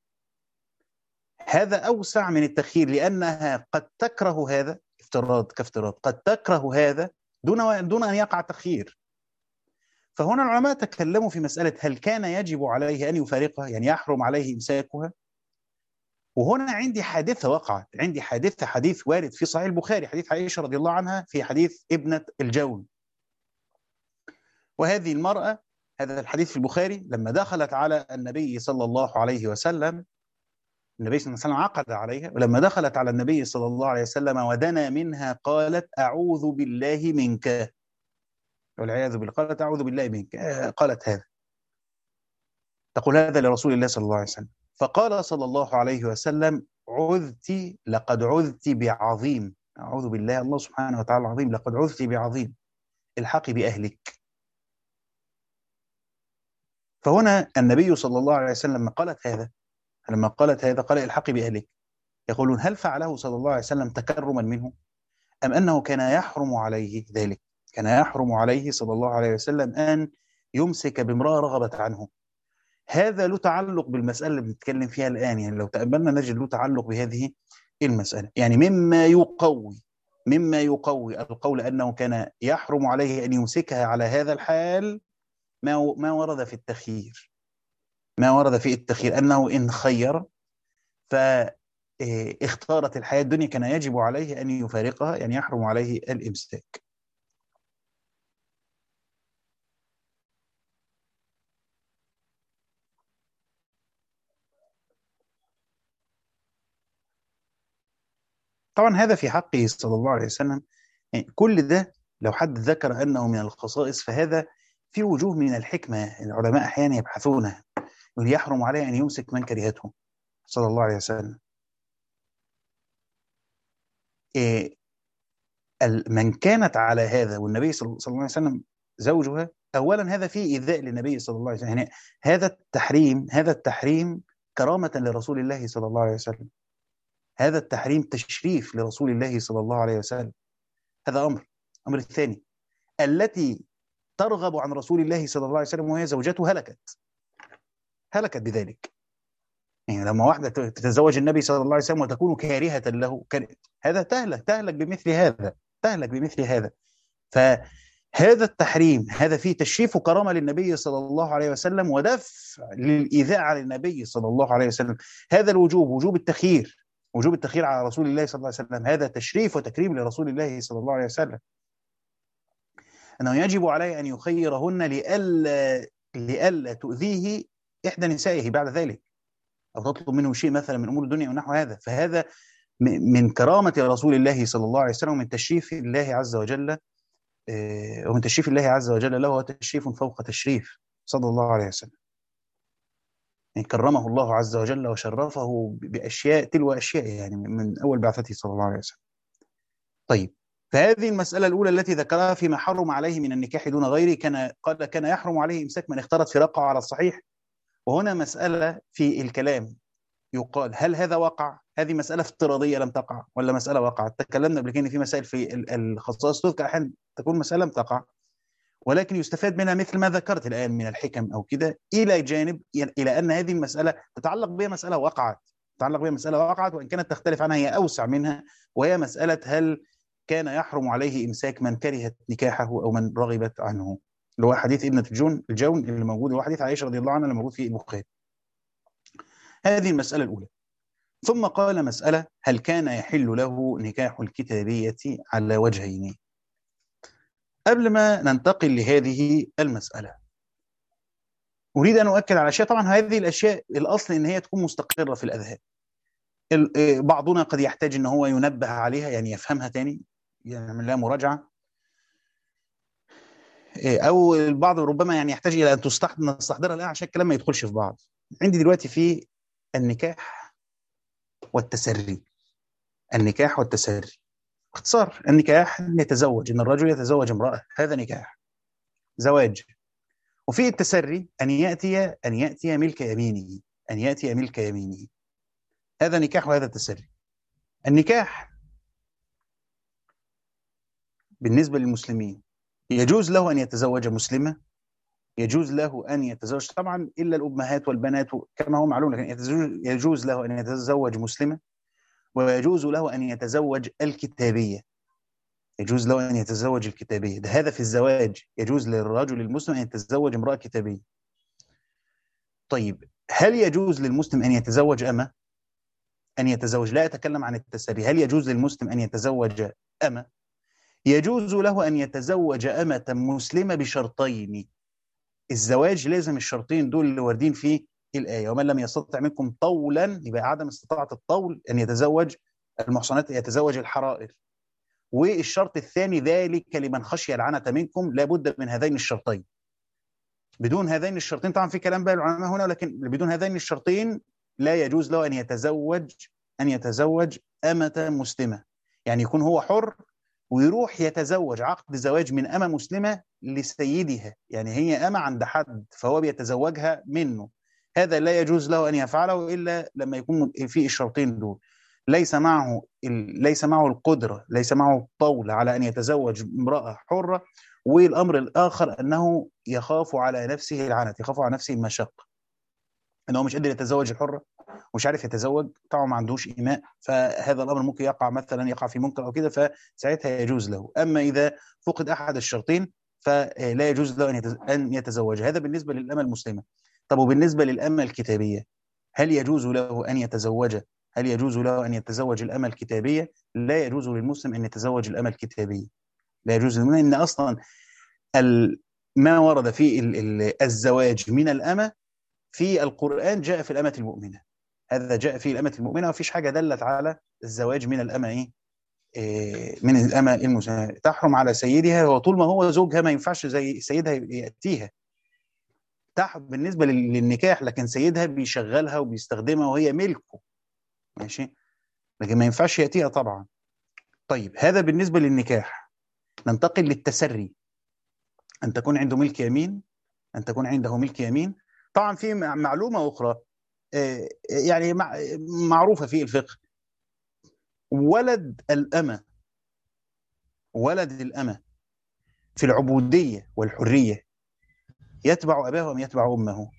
Speaker 1: هذا أوسع من التخيير، لأنها قد تكره هذا، افتراض كافتراض، قد تكره هذا دون دون أن يقع تخيير. فهنا العلماء تكلموا في مسألة هل كان يجب عليه أن يفارقها، يعني يحرم عليه إمساكها. وهنا عندي حادثة وقعت، عندي حادثة حديث وارد في صحيح البخاري، حديث عائشة رضي الله عنها في حديث ابنة الجون. وهذه المرأة، هذا الحديث في البخاري، لما دخلت على النبي صلى الله عليه وسلم، النبي صلى الله عليه وسلم عقد عليها، ولما دخلت على النبي صلى الله عليه وسلم ودنا منها قالت أعوذ بالله منك، والعياذ بالله، قالت أعوذ بالله منك، قالت هذا، تقول هذا لرسول الله صلى الله عليه وسلم. فقال صلى الله عليه وسلم عذت، لقد عذت بعظيم، أعوذ بالله، الله سبحانه وتعالى عظيم، لقد عذت بعظيم، الحقي بأهلك. فهنا النبي صلى الله عليه وسلم لما قالت هذا، لما قالت هذا قال الحقي بأهلك، يقولون هل فعله صلى الله عليه وسلم تكرما منه، أم أنه كان يحرم عليه ذلك؟ كان يحرم عليه صلى الله عليه وسلم أن يمسك بامرأة رغبت عنه. هذا له تعلق بالمسألة اللي بنتكلم فيها الآن، يعني لو تأملنا نجد له تعلق بهذه المسألة. يعني مما يقوي مما يقوي القول أنه كان يحرم عليه أن يمسكها على هذا الحال ما ما ورد في التخيير، ما ورد في التخيير أنه إن خير فاختارت الحياة الدنيا كان يجب عليه أن يفارقها، يعني يحرم عليه الإمساك. طبعا هذا في حقه صلى الله عليه وسلم، يعني كل ده لو حد ذكر أنه من الخصائص فهذا في وجوه من الحكمة العلماء أحيانا يبحثونها، يحرم عليه أن يمسك من كرهته صلى الله عليه وسلم. إيه من كانت على هذا والنبي صلى الله عليه وسلم زوجها، أولا هذا فيه إيذاء للنبي صلى الله عليه وسلم، يعني هذا التحريم هذا التحريم كرامة لرسول الله صلى الله عليه وسلم، هذا التحريم تشريف لرسول الله صلى الله عليه وسلم. هذا أمر. أمر الثاني، التي ترغب عن رسول الله صلى الله عليه وسلم وهي زوجته هلكت هلكت بذلك. يعني لما واحدة تتزوج النبي صلى الله عليه وسلم وتكون كارهة له، هذا تهلك تهلك بمثل هذا تهلك بمثل هذا. فهذا التحريم هذا فيه تشريف وكرامة للنبي صلى الله عليه وسلم ودفع للإيذاء على النبي صلى الله عليه وسلم. هذا الوجوب، وجوب التخيير، وجوب التخيير على رسول الله صلى الله عليه وسلم، هذا تشريف وتكريم لرسول الله صلى الله عليه وسلم، أنه يجب عليه أن يخيرهن لئلا لئلا تؤذيه إحدى نسائه بعد ذلك، أو تطلب منه شيء مثلا من أمور الدنيا ونحو هذا. فهذا من كرامة رسول الله صلى الله عليه وسلم ومن تشريف الله عز وجل، ومن تشريف الله عز وجل له، وتشريف فوق تشريف صلى الله عليه وسلم. يعني كرمه الله عز وجل وشرفه بأشياء تلو أشياء، يعني من أول بعثته صلى الله عليه وسلم. طيب، فهذه المسألة الأولى التي ذكرها فيما حرم عليه من النكاح دون غيره، كان قال كان يحرم عليه إمساك من اختارت فراقه على الصحيح. وهنا مسألة في الكلام، يقال هل هذا وقع؟ هذه مسألة افتراضية لم تقع ولا مسألة وقعت؟ تكلمنا قبل كده في مسائل في الخصائص تذكر أحيانا تكون مسألة لم تقع ولكن يستفاد منها مثل ما ذكرت الآن من الحكم أو كده، إلى جانب إلى أن هذه المسألة تتعلق بها مسألة وقعت تتعلق بها مسألة وقعت وإن كانت تختلف عنها، هي أوسع منها، وهي مسألة هل كان يحرم عليه إمساك من كرهت نكاحه أو من رغبت عنه، اللي هو حديث ابنة الجون الجون اللي موجود، وحديث عائشة رضي الله عنها اللي موجود في البخاري. هذه المسألة الأولى. ثم قال مسألة هل كان يحل له نكاح الكتابية على وجهين. قبل ما ننتقل لهذه المسألة أريد أن أؤكد على أشياء. طبعا هذه الأشياء الأصل أن هي تكون مستقرة في الأذهان، بعضنا قد يحتاج أن هو ينبه عليها، يعني يفهمها تاني، يعمل لها مراجعة، أو البعض ربما يعني يحتاج إلى أن نستحضرها الآن عشان الكلام ما يدخلش في بعض. عندي دلوقتي في النكاح والتسري. النكاح والتسري باختصار، النكاح أن يتزوج، أن الرجل يتزوج امرأة، هذا نكاح زواج. وفي التسري أن يأتي أن يأتي ملك يمينه أن يأتي ملك يمينه هذا نكاح وهذا تسري. النكاح بالنسبة للمسلمين يجوز له أن يتزوج مسلمة، يجوز له أن يتزوج طبعا إلا الأمهات والبنات كما هو معلوم، لكن يجوز له أن يتزوج مسلمة، ويجوز له أن يتزوج الكتابية يجوز له أن يتزوج الكتابية. ده هذا في الزواج، يجوز للرجل المسلم أن يتزوج امرأة كتابية. طيب، هل يجوز للمسلم أن يتزوج أمة؟ أن يتزوج، لا أتكلم عن التسري، هل يجوز للمسلم أن يتزوج أمة؟ يجوز له أن يتزوج أمة مسلمة بشرطين. الزواج لازم الشرطين دول اللي واردين في الآية: ومن لم يستطع منكم طولا، يبقى عدم استطاعة الطول أن يتزوج المحصنات، يتزوج الحرائر. والشرط الثاني: ذلك لمن خشي العنة منكم. لابد من هذين الشرطين. بدون هذين الشرطين، طبعا في كلام بقى العلماء هنا، لكن بدون هذين الشرطين لا يجوز له أن يتزوج أن يتزوج أمة مسلمة. يعني يكون هو حر ويروح يتزوج عقد زواج من أمة مسلمة لسيدها، يعني هي أمة عند حد فهو بيتزوجها منه. هذا لا يجوز له أن يفعله إلا لما يكون في الشرطين دول: ليس معه ليس معه القدرة، ليس معه الطول على أن يتزوج امرأة حرة. والأمر الآخر أنه يخاف على نفسه العنت، يخاف على نفسه المشقة، أنه مش قادر يتزوج الحرة ومش عارف يتزوج، طبعا ما عندوش إيماء، فهذا الأمر ممكن يقع مثلا يقع في منكر أو كده، فساعتها يجوز له. أما إذا فقد أحد الشرطين فلا يجوز له أن يتزوج. هذا بالنسبة للأمة المسلمة. طب وبالنسبة للأمة الكتابية، هل يجوز له أن يتزوج هل يجوز له أن يتزوج الأمة الكتابية؟ لا يجوز للمسلم أن يتزوج الأمة الكتابية. لا يجوز للمسلم، إن أصلا ما ورد في الزواج من الأمة في القرآن جاء في الأمة المؤمنة. هذا جاء في الأمة المؤمنة، وفيش حاجة دلت على الزواج من الأمة إيه؟ إيه من الأمة المسلمة. تحرم على سيدها، وطول ما هو زوجها ما ينفعش زي سيدها يأتيها. تحرم بالنسبة للنكاح، لكن سيدها بيشغلها وبيستخدمها وهي ملكه، ماشي، لكن ما ينفعش يأتيها طبعا. طيب هذا بالنسبة للنكاح. ننتقل للتسري. أن تكون عنده ملك يمين أن تكون عنده ملك يمين. طبعا في معلومة أخرى يعني معروفة في الفقه: ولد الأمة ولد الأمة في العبودية والحرية يتبع أباه أم يتبع أمه؟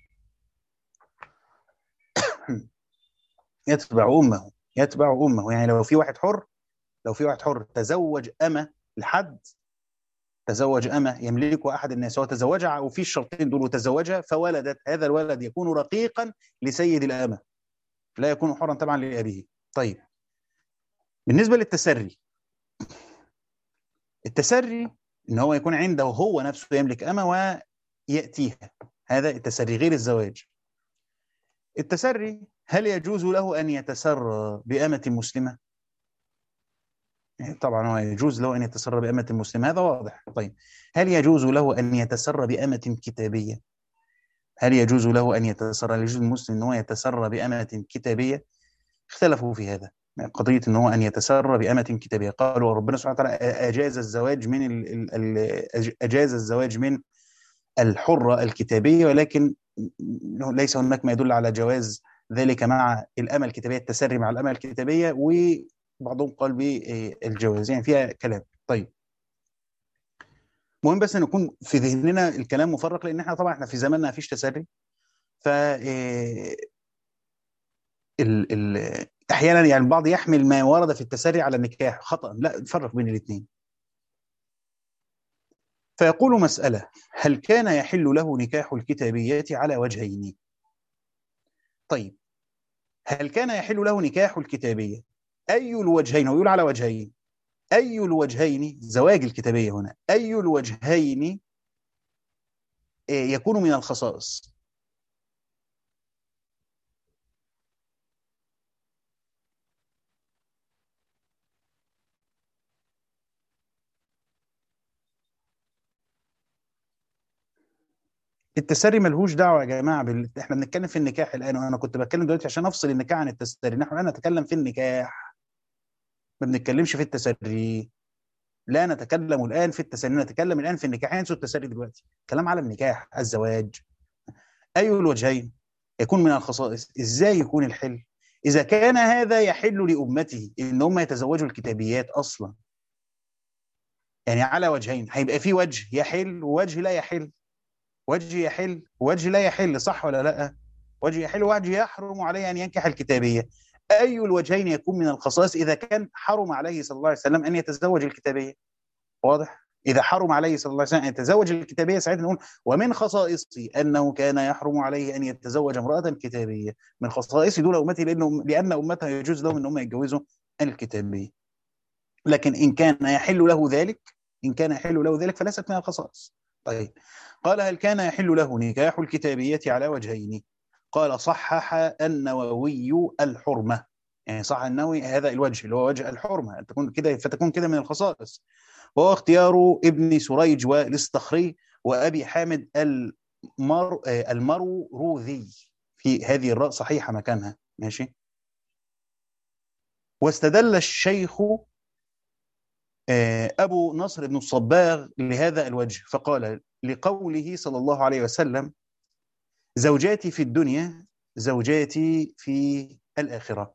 Speaker 1: يتبع أمه يتبع أمه. يعني لو في واحد حر لو في واحد حر تزوج أمة لحد تزوج أمة يملكها أحد الناس، هو تزوجها وفي الشرطين دول وتزوجها فولدت، هذا الولد يكون رقيقا لسيد الأمة، لا يكون حرا طبعا لأبيه. طيب بالنسبة للتسري، التسري إن هو يكون عنده هو نفسه يملك أمة ويأتيها، هذا التسري غير الزواج. التسري: هل يجوز له أن يتسرى بأمة مسلمة؟ طبعا هو يجوز له أن يتسرى بأمة مسلمة، هذا واضح. طيب هل يجوز له أن يتسرى بأمة كتابية؟ هل يجوز له أن يتسرى يجوز المسلم أن هو يتسرى بأمة كتابية؟ اختلفوا في هذا، قضية أنه أن يتسرى بأمة كتابية. قالوا ربنا سبحانه وتعالى أجاز الزواج من ال ال أجاز الزواج من الحرة الكتابية، ولكن ليس هناك ما يدل على جواز ذلك مع الأمة الكتابية، التسري مع الأمة الكتابية، وبعضهم قال بالجواز، يعني فيها كلام. طيب مهم بس أن يكون في ذهننا الكلام مفرق، لأن احنا طبعا احنا في زماننا ما فيش تسري. ف ال ال احيانا يعني البعض يحمل ما ورد في التسري على النكاح خطأ، لا، نفرق بين الاثنين. فيقول مسألة: هل كان يحل له نكاح الكتابيات على وجهين؟ طيب هل كان يحل له نكاح الكتابية؟ أي الوجهين؟ هو يقول على وجهين. أي الوجهين زواج الكتابية هنا، أي الوجهين يكون من الخصائص؟ التسري ملهوش دعوه يا جماعه بال... احنا بنتكلم في النكاح الان، وانا كنت بتكلم دلوقتي عشان افصل النكاح عن التسري. نحن الان نتكلم في النكاح، ما بنتكلمش في التسري. لا نتكلم الان في التسري، نتكلم الان في النكاح، ينسوا التسري دلوقتي، كلام على النكاح الزواج. اي الوجهين يكون من الخصائص؟ ازاي يكون الحل؟ اذا كان هذا يحل لامته ان هم يتزوجوا الكتابيات اصلا، يعني على وجهين، هيبقى في وجه يحل ووجه لا يحل. وجه يحل ووجه لا يحل، صح ولا لا؟ وجه يحل ووجه يحرم عليه ان ينكح الكتابيه. اي الوجهين يكون من الخصائص اذا كان حرم عليه صلى الله عليه وسلم ان يتزوج الكتابيه؟ واضح؟ اذا حرم عليه صلى الله عليه وسلم ان يتزوج الكتابيه، ساعتها نقول ومن خصائصه انه كان يحرم عليه ان يتزوج امراه كتابيه. من خصائص دون امته، لانه لان امتها يجوز لهم ان هم يتجوزوا الكتابيه. لكن ان كان يحل له ذلك إن كان يحل له ذلك فليست من الخصائص. طيب، قال هل كان يحل له نكاح الكتابية على وجهين؟ قال صحح النووي الحرمة، يعني صح النووي هذا الوجه اللي هو وجه الحرمة، أن تكون كده فتكون كده من الخصائص، وهو اختيار ابن سريج والاستخري وأبي حامد المر المروذي في هذه الراء صحيحة مكانها. ماشي. واستدل الشيخ أبو نصر بن الصباغ لهذا الوجه فقال لقوله صلى الله عليه وسلم زوجاتي في الدنيا زوجاتي في الآخرة.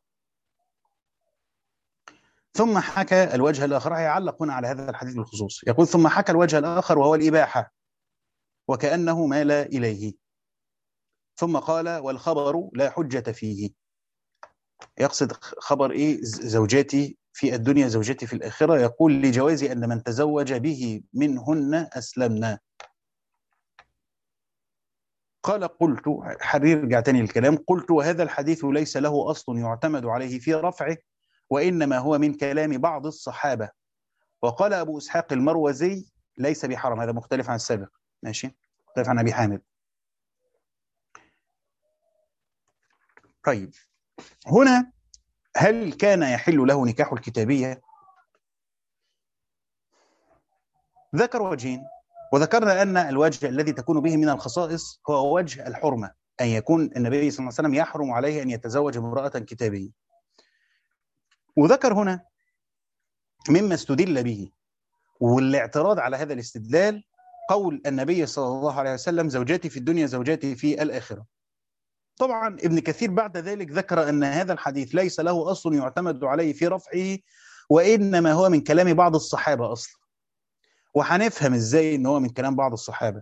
Speaker 1: ثم حكى الوجه الآخر، يعلق هنا على هذا الحديث بالخصوص، يقول ثم حكى الوجه الآخر وهو الإباحة وكأنه مال إليه، ثم قال والخبر لا حجة فيه. يقصد خبر إيه؟ زوجاتي في الدنيا زوجاتي في الآخرة، يقول لجواز أن من تزوج به منهن أسلمنا. قال قلت، حرير رجع تاني الكلام، قلت وهذا الحديث ليس له أصل يعتمد عليه في رفعه، وإنما هو من كلام بعض الصحابة. وقال أبو إسحاق المروزي ليس بحرام، هذا مختلف عن السابق. ماشي، مختلف عن أبي حامد. طيب، هنا هل كان يحل له نكاح الكتابية؟ ذكر وجهين، وذكرنا أن الوجه الذي تكون به من الخصائص هو وجه الحرمة، أن يكون النبي صلى الله عليه وسلم يحرم عليه أن يتزوج امرأة كتابية. وذكر هنا مما استدل به، والاعتراض على هذا الاستدلال قول النبي صلى الله عليه وسلم زوجاتي في الدنيا زوجاتي في الآخرة. طبعا ابن كثير بعد ذلك ذكر أن هذا الحديث ليس له أصل يعتمد عليه في رفعه، وإنما هو من كلام بعض الصحابة أصلا. وهنفهم إزاي أنه هو من كلام بعض الصحابة،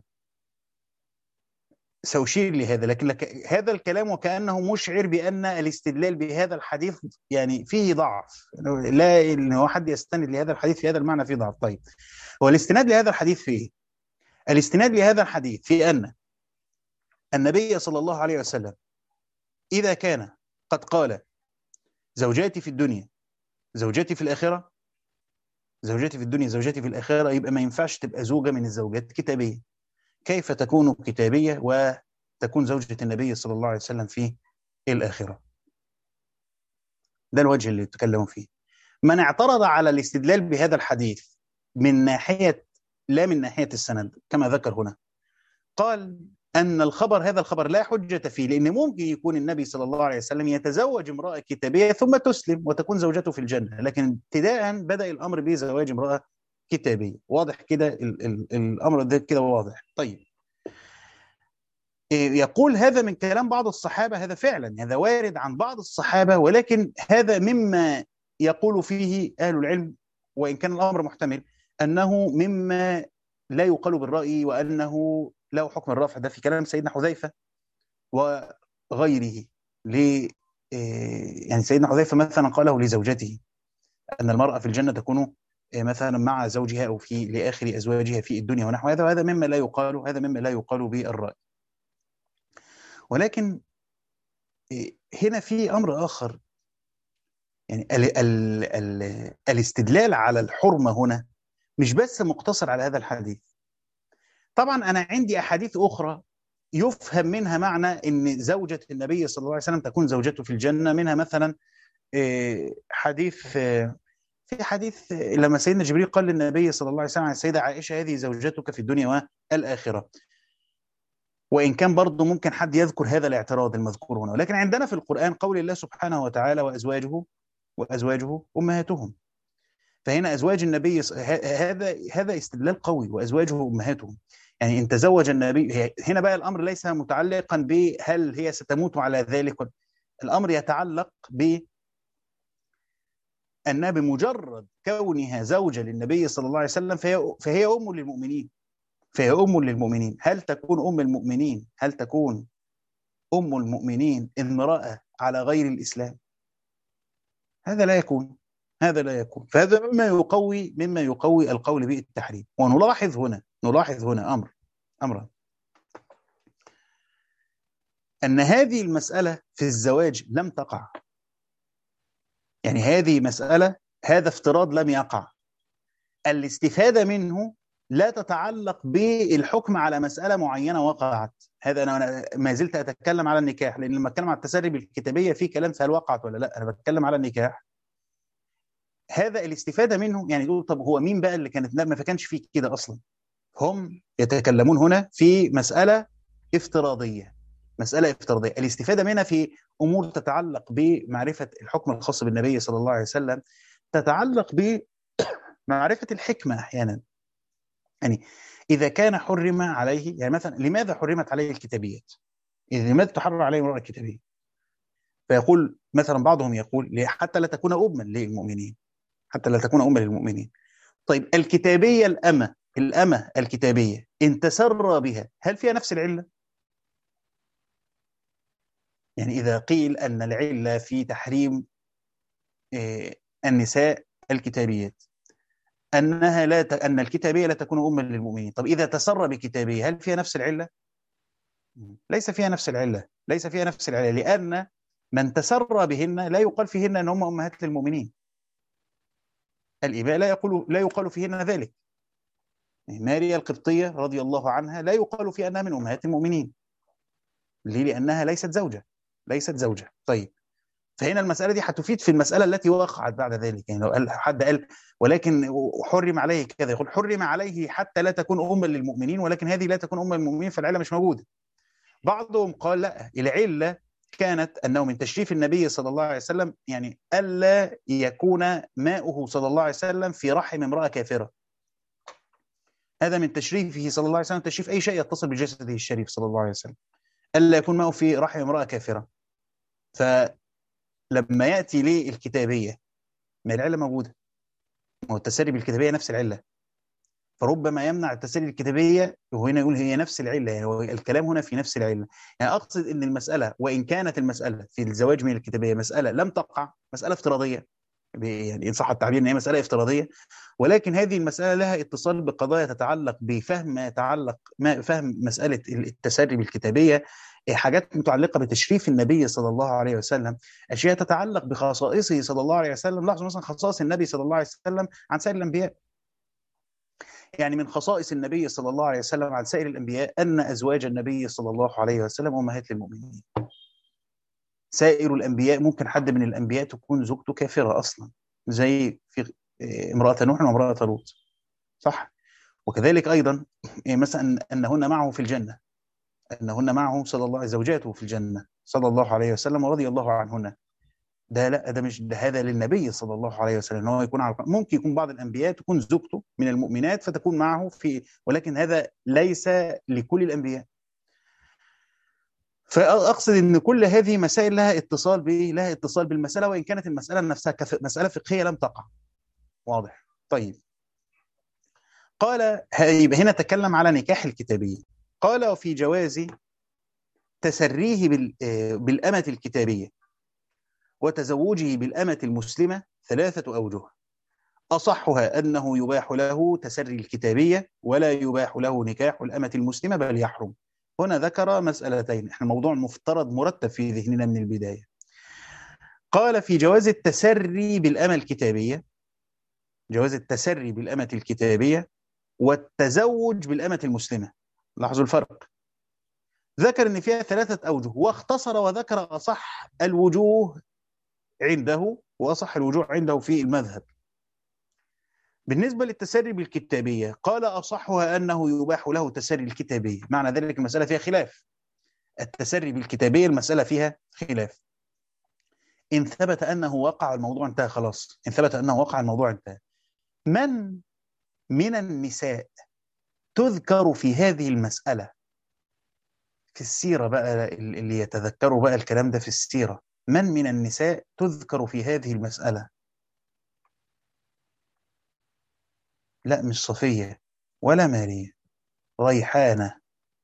Speaker 1: سأشير لهذا، لكن لك هذا الكلام وكأنه مشعر بأن الاستدلال بهذا الحديث يعني فيه ضعف، لا إنه حد يستند لهذا الحديث في هذا المعنى فيه ضعف. طيب، هو الاستناد لهذا الحديث فيه، الاستناد لهذا الحديث في أن النبي صلى الله عليه وسلم إذا كان قد قال زوجاتي في الدنيا زوجاتي في الآخرة، زوجاتي في الدنيا زوجاتي في الآخرة، يبقى ما ينفعش تبقى زوجة من الزوجات كتابية. كيف تكون كتابية وتكون زوجة النبي صلى الله عليه وسلم في الآخرة؟ ده الوجه اللي تكلموا فيه. من اعترض على الاستدلال بهذا الحديث من ناحية، لا من ناحية السند كما ذكر هنا، قال أن الخبر هذا الخبر لا حجة فيه، لأن ممكن يكون النبي صلى الله عليه وسلم يتزوج امرأة كتابية ثم تسلم وتكون زوجته في الجنة، لكن ابتداء بدأ الأمر بزواج امرأة كتابية. واضح كده ال ال الأمر ده كده واضح. طيب، يقول هذا من كلام بعض الصحابة، هذا فعلا هذا وارد عن بعض الصحابة، ولكن هذا مما يقول فيه أهل العلم، وإن كان الأمر محتمل، أنه مما لا يقال بالرأي وأنه له حكم الرفع. ده في كلام سيدنا حذيفة وغيره. ل يعني سيدنا حذيفة مثلا قاله لزوجته أن المرأة في الجنة تكون مثلا مع زوجها أو في لآخر أزواجها في الدنيا ونحو هذا، وهذا مما لا يقال هذا مما لا يقال بالرأي. ولكن هنا في أمر آخر، يعني ال ال ال الاستدلال على الحرمة هنا مش بس مقتصر على هذا الحديث. طبعا أنا عندي أحاديث أخرى يفهم منها معنى أن زوجة النبي صلى الله عليه وسلم تكون زوجته في الجنة، منها مثلا حديث في حديث لما سيدنا جبريل قال للنبي صلى الله عليه وسلم عن السيدة عائشة هذه زوجتك في الدنيا والآخرة. وإن كان برضه ممكن حد يذكر هذا الاعتراض المذكور هنا، ولكن عندنا في القرآن قول الله سبحانه وتعالى وأزواجه وأزواجه أمهاتهم. فهنا أزواج النبي هذا هذا استدلال قوي، وأزواجه أمهاتهم، يعني إن تزوج النبي. هنا بقى الأمر ليس متعلقا بهل هي ستموت على ذلك، الأمر يتعلق ب أنها بمجرد كونها زوجة للنبي صلى الله عليه وسلم فهي, فهي أم للمؤمنين فهي أم للمؤمنين. هل تكون أم المؤمنين هل تكون أم المؤمنين امرأة على غير الإسلام؟ هذا لا يكون هذا لا يكون فهذا مما يقوي مما يقوي القول بالتحريم. ونلاحظ هنا نلاحظ هنا أمر أمرا أن هذه المسألة في الزواج لم تقع، يعني هذه مسألة هذا افتراض لم يقع. الاستفادة منه لا تتعلق بالحكم على مسألة معينة وقعت. هذا أنا ما زلت أتكلم على النكاح، لأن لما أتكلم على التسري بالكتابية في كلام هل وقعت ولا لا، أنا بتكلم على النكاح. هذا الاستفادة منه يعني تقول طب هو مين بقى اللي كانت ما كانش فيه كده أصلا؟ هم يتكلمون هنا في مسألة افتراضية، مسألة افتراضية الاستفادة منها في أمور تتعلق بمعرفة الحكم الخاص بالنبي صلى الله عليه وسلم، تتعلق بمعرفة الحكمة أحيانا. يعني إذا كان حرم عليه، يعني مثلا لماذا حرمت عليه الكتابيات؟ يعني لماذا تحرم عليه امرأة الكتابية؟ فيقول مثلا بعضهم يقول حتى لا تكون أما للمؤمنين، حتى لا تكون أما للمؤمنين. طيب الكتابية الأمة، الأمة الكتابية إن تسرى بها هل فيها نفس العلة؟ يعني إذا قيل أن العلة في تحريم النساء الكتابيات أنها لا ت... أن الكتابية لا تكون أما للمؤمنين، طب إذا تسرى بكتابية هل فيها نفس العلة؟ ليس فيها نفس العلة، ليس فيها نفس العلة، لأن من تسرى بهن لا يقال فيهن أن هم أمهات للمؤمنين. الإباء لا يقول لا يقال فيهن ذلك. ماريا القبطية رضي الله عنها لا يقال فيها أنها من أمهات المؤمنين. ليه؟ لأنها ليست زوجة، ليست زوجة. طيب فهنا المسألة دي هتفيد في المسألة التي وقعت بعد ذلك. يعني لو قال حد قال ولكن حرم عليه كذا، يقول حرم عليه حتى لا تكون أما للمؤمنين، ولكن هذه لا تكون أما للمؤمنين فالعلة مش موجودة. بعضهم قال لا، العلة كانت أنه من تشريف النبي صلى الله عليه وسلم يعني ألا يكون ماؤه صلى الله عليه وسلم في رحم امرأة كافرة. هذا من تشريفه صلى الله عليه وسلم، تشريف أي شيء يتصل بجسده الشريف صلى الله عليه وسلم، ألا يكون ماؤه في رحم امرأة كافرة. فلما يأتي للكتابية ما العلة موجودة، ما هو التسري بالكتابية نفس العلة، فربما يمنع التسري الكتابية، وهنا يقول هي نفس العلة. يعني هو الكلام هنا في نفس العلة. يعني أقصد أن المسألة وإن كانت المسألة في الزواج من الكتابية مسألة لم تقع، مسألة افتراضية، يعني إن صح التعبير أن هي مسألة افتراضية، ولكن هذه المسألة لها اتصال بقضايا تتعلق بفهم ما يتعلق ما فهم مسألة التسري بالكتابية، حاجات متعلقة بتشريف النبي صلى الله عليه وسلم، أشياء تتعلق بخصائصه صلى الله عليه وسلم. لاحظوا مثلا خصائص النبي صلى الله عليه وسلم عن سائر الأنبياء. يعني من خصائص النبي صلى الله عليه وسلم عن سائر الأنبياء أن أزواج النبي صلى الله عليه وسلم أمهات للمؤمنين. سائر الأنبياء ممكن حد من الأنبياء تكون زوجته كافرة أصلا، زي في امرأة نوح وامرأة لوط، صح؟ وكذلك أيضا مثلا أنهن معه في الجنة، أنهن معه صلى الله عليه زوجاته في الجنة صلى الله عليه وسلم ورضي الله عنهن. ده لا، ده مش ده، هذا للنبي صلى الله عليه وسلم ان هو يكون على. ممكن يكون بعض الانبياء تكون زوجته من المؤمنات فتكون معه في، ولكن هذا ليس لكل الانبياء. فاقصد ان كل هذه مسائل لها اتصال بايه؟ لها اتصال بالمساله، وان كانت المساله نفسها كمساله فقهيه لم تقع. واضح؟ طيب قال يبقى هنا تكلم على نكاح الكتابيه. قال وفي جواز تسريه بالأمة الكتابيه وتزوجه بالأمة المسلمة ثلاثة أوجه. أصحها أنه يباح له تسري الكتابية ولا يباح له نكاح الأمة المسلمة بل يحرم. هنا ذكر مسألتين، احنا الموضوع مفترض مرتب في ذهننا من البداية. قال في جواز التسري بالأمة الكتابية، جواز التسري بالأمة الكتابية والتزوج بالأمة المسلمة. لاحظوا الفرق، ذكر أن فيها ثلاثة أوجه واختصر وذكر أصح الوجوه عنده وأصح الوجوه عنده في المذهب. بالنسبة للتسري بالكتابية قال أصحها أنه يباح له تسري الكتابية، معنى ذلك المسألة فيها خلاف. التسري بالكتابية المسألة فيها خلاف. إن ثبت أنه وقع الموضوع انتهى خلاص، إن ثبت أنه وقع الموضوع انتهى. من من النساء تذكر في هذه المسألة في السيرة بقى، اللي يتذكروا بقى الكلام ده في السيرة، من من النساء تذكر في هذه المسألة؟ لا مش صفية ولا ماريا، ريحانة.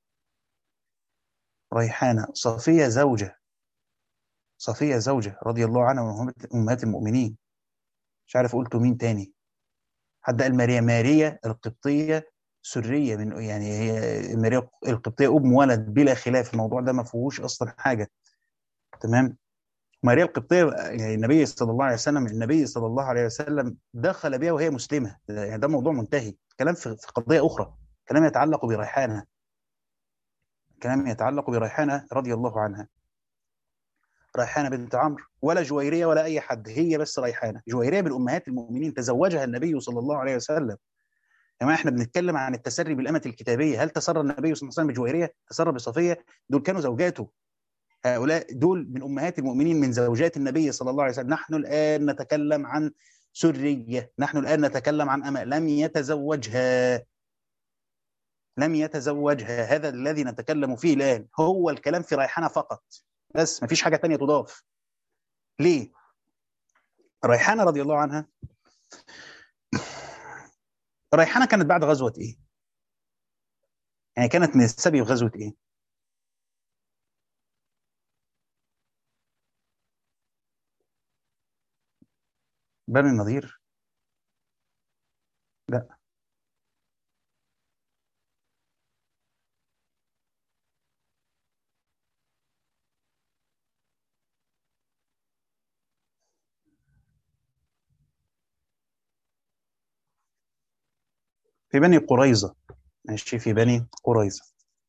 Speaker 1: ريحانة. صفية زوجة، صفية زوجة رضي الله عنها من أمهات المؤمنين. مش عارف قلتوا مين تاني؟ حد قال ماريا. ماريا القبطية سرية من، يعني هي ماريا القبطية أم ولد بلا خلاف، الموضوع ده ما فيهوش أصلا حاجة. تمام. ماريا القبطية، يعني النبي صلى الله عليه وسلم النبي صلى الله عليه وسلم دخل بها وهي مسلمة، يعني ده موضوع منتهي. كلام في في قضية أخرى، كلام يتعلق بريحانة، كلام يتعلق بريحانة رضي الله عنها. ريحانة بنت عمرو، ولا جويرية ولا أي حد، هي بس ريحانة. جويرية من أمهات المؤمنين، تزوجها النبي صلى الله عليه وسلم. يا جماعة احنا بنتكلم عن التسري بالأمة الكتابية. هل تسرى النبي صلى الله عليه وسلم بجويرية؟ تسرى بصفية؟ دول كانوا زوجاته. هؤلاء دول من أمهات المؤمنين، من زوجات النبي صلى الله عليه وسلم. نحن الآن نتكلم عن سرية، نحن الآن نتكلم عن أمة لم يتزوجها، لم يتزوجها. هذا الذي نتكلم فيه الآن، هو الكلام في ريحانة فقط، بس مفيش حاجة تانية تضاف. ليه؟ ريحانة رضي الله عنها، ريحانة كانت بعد غزوة إيه؟ يعني كانت من السبي في غزوة إيه؟ بني النضير؟ لا، في بني قريظة. ماشي، في بني قريظة.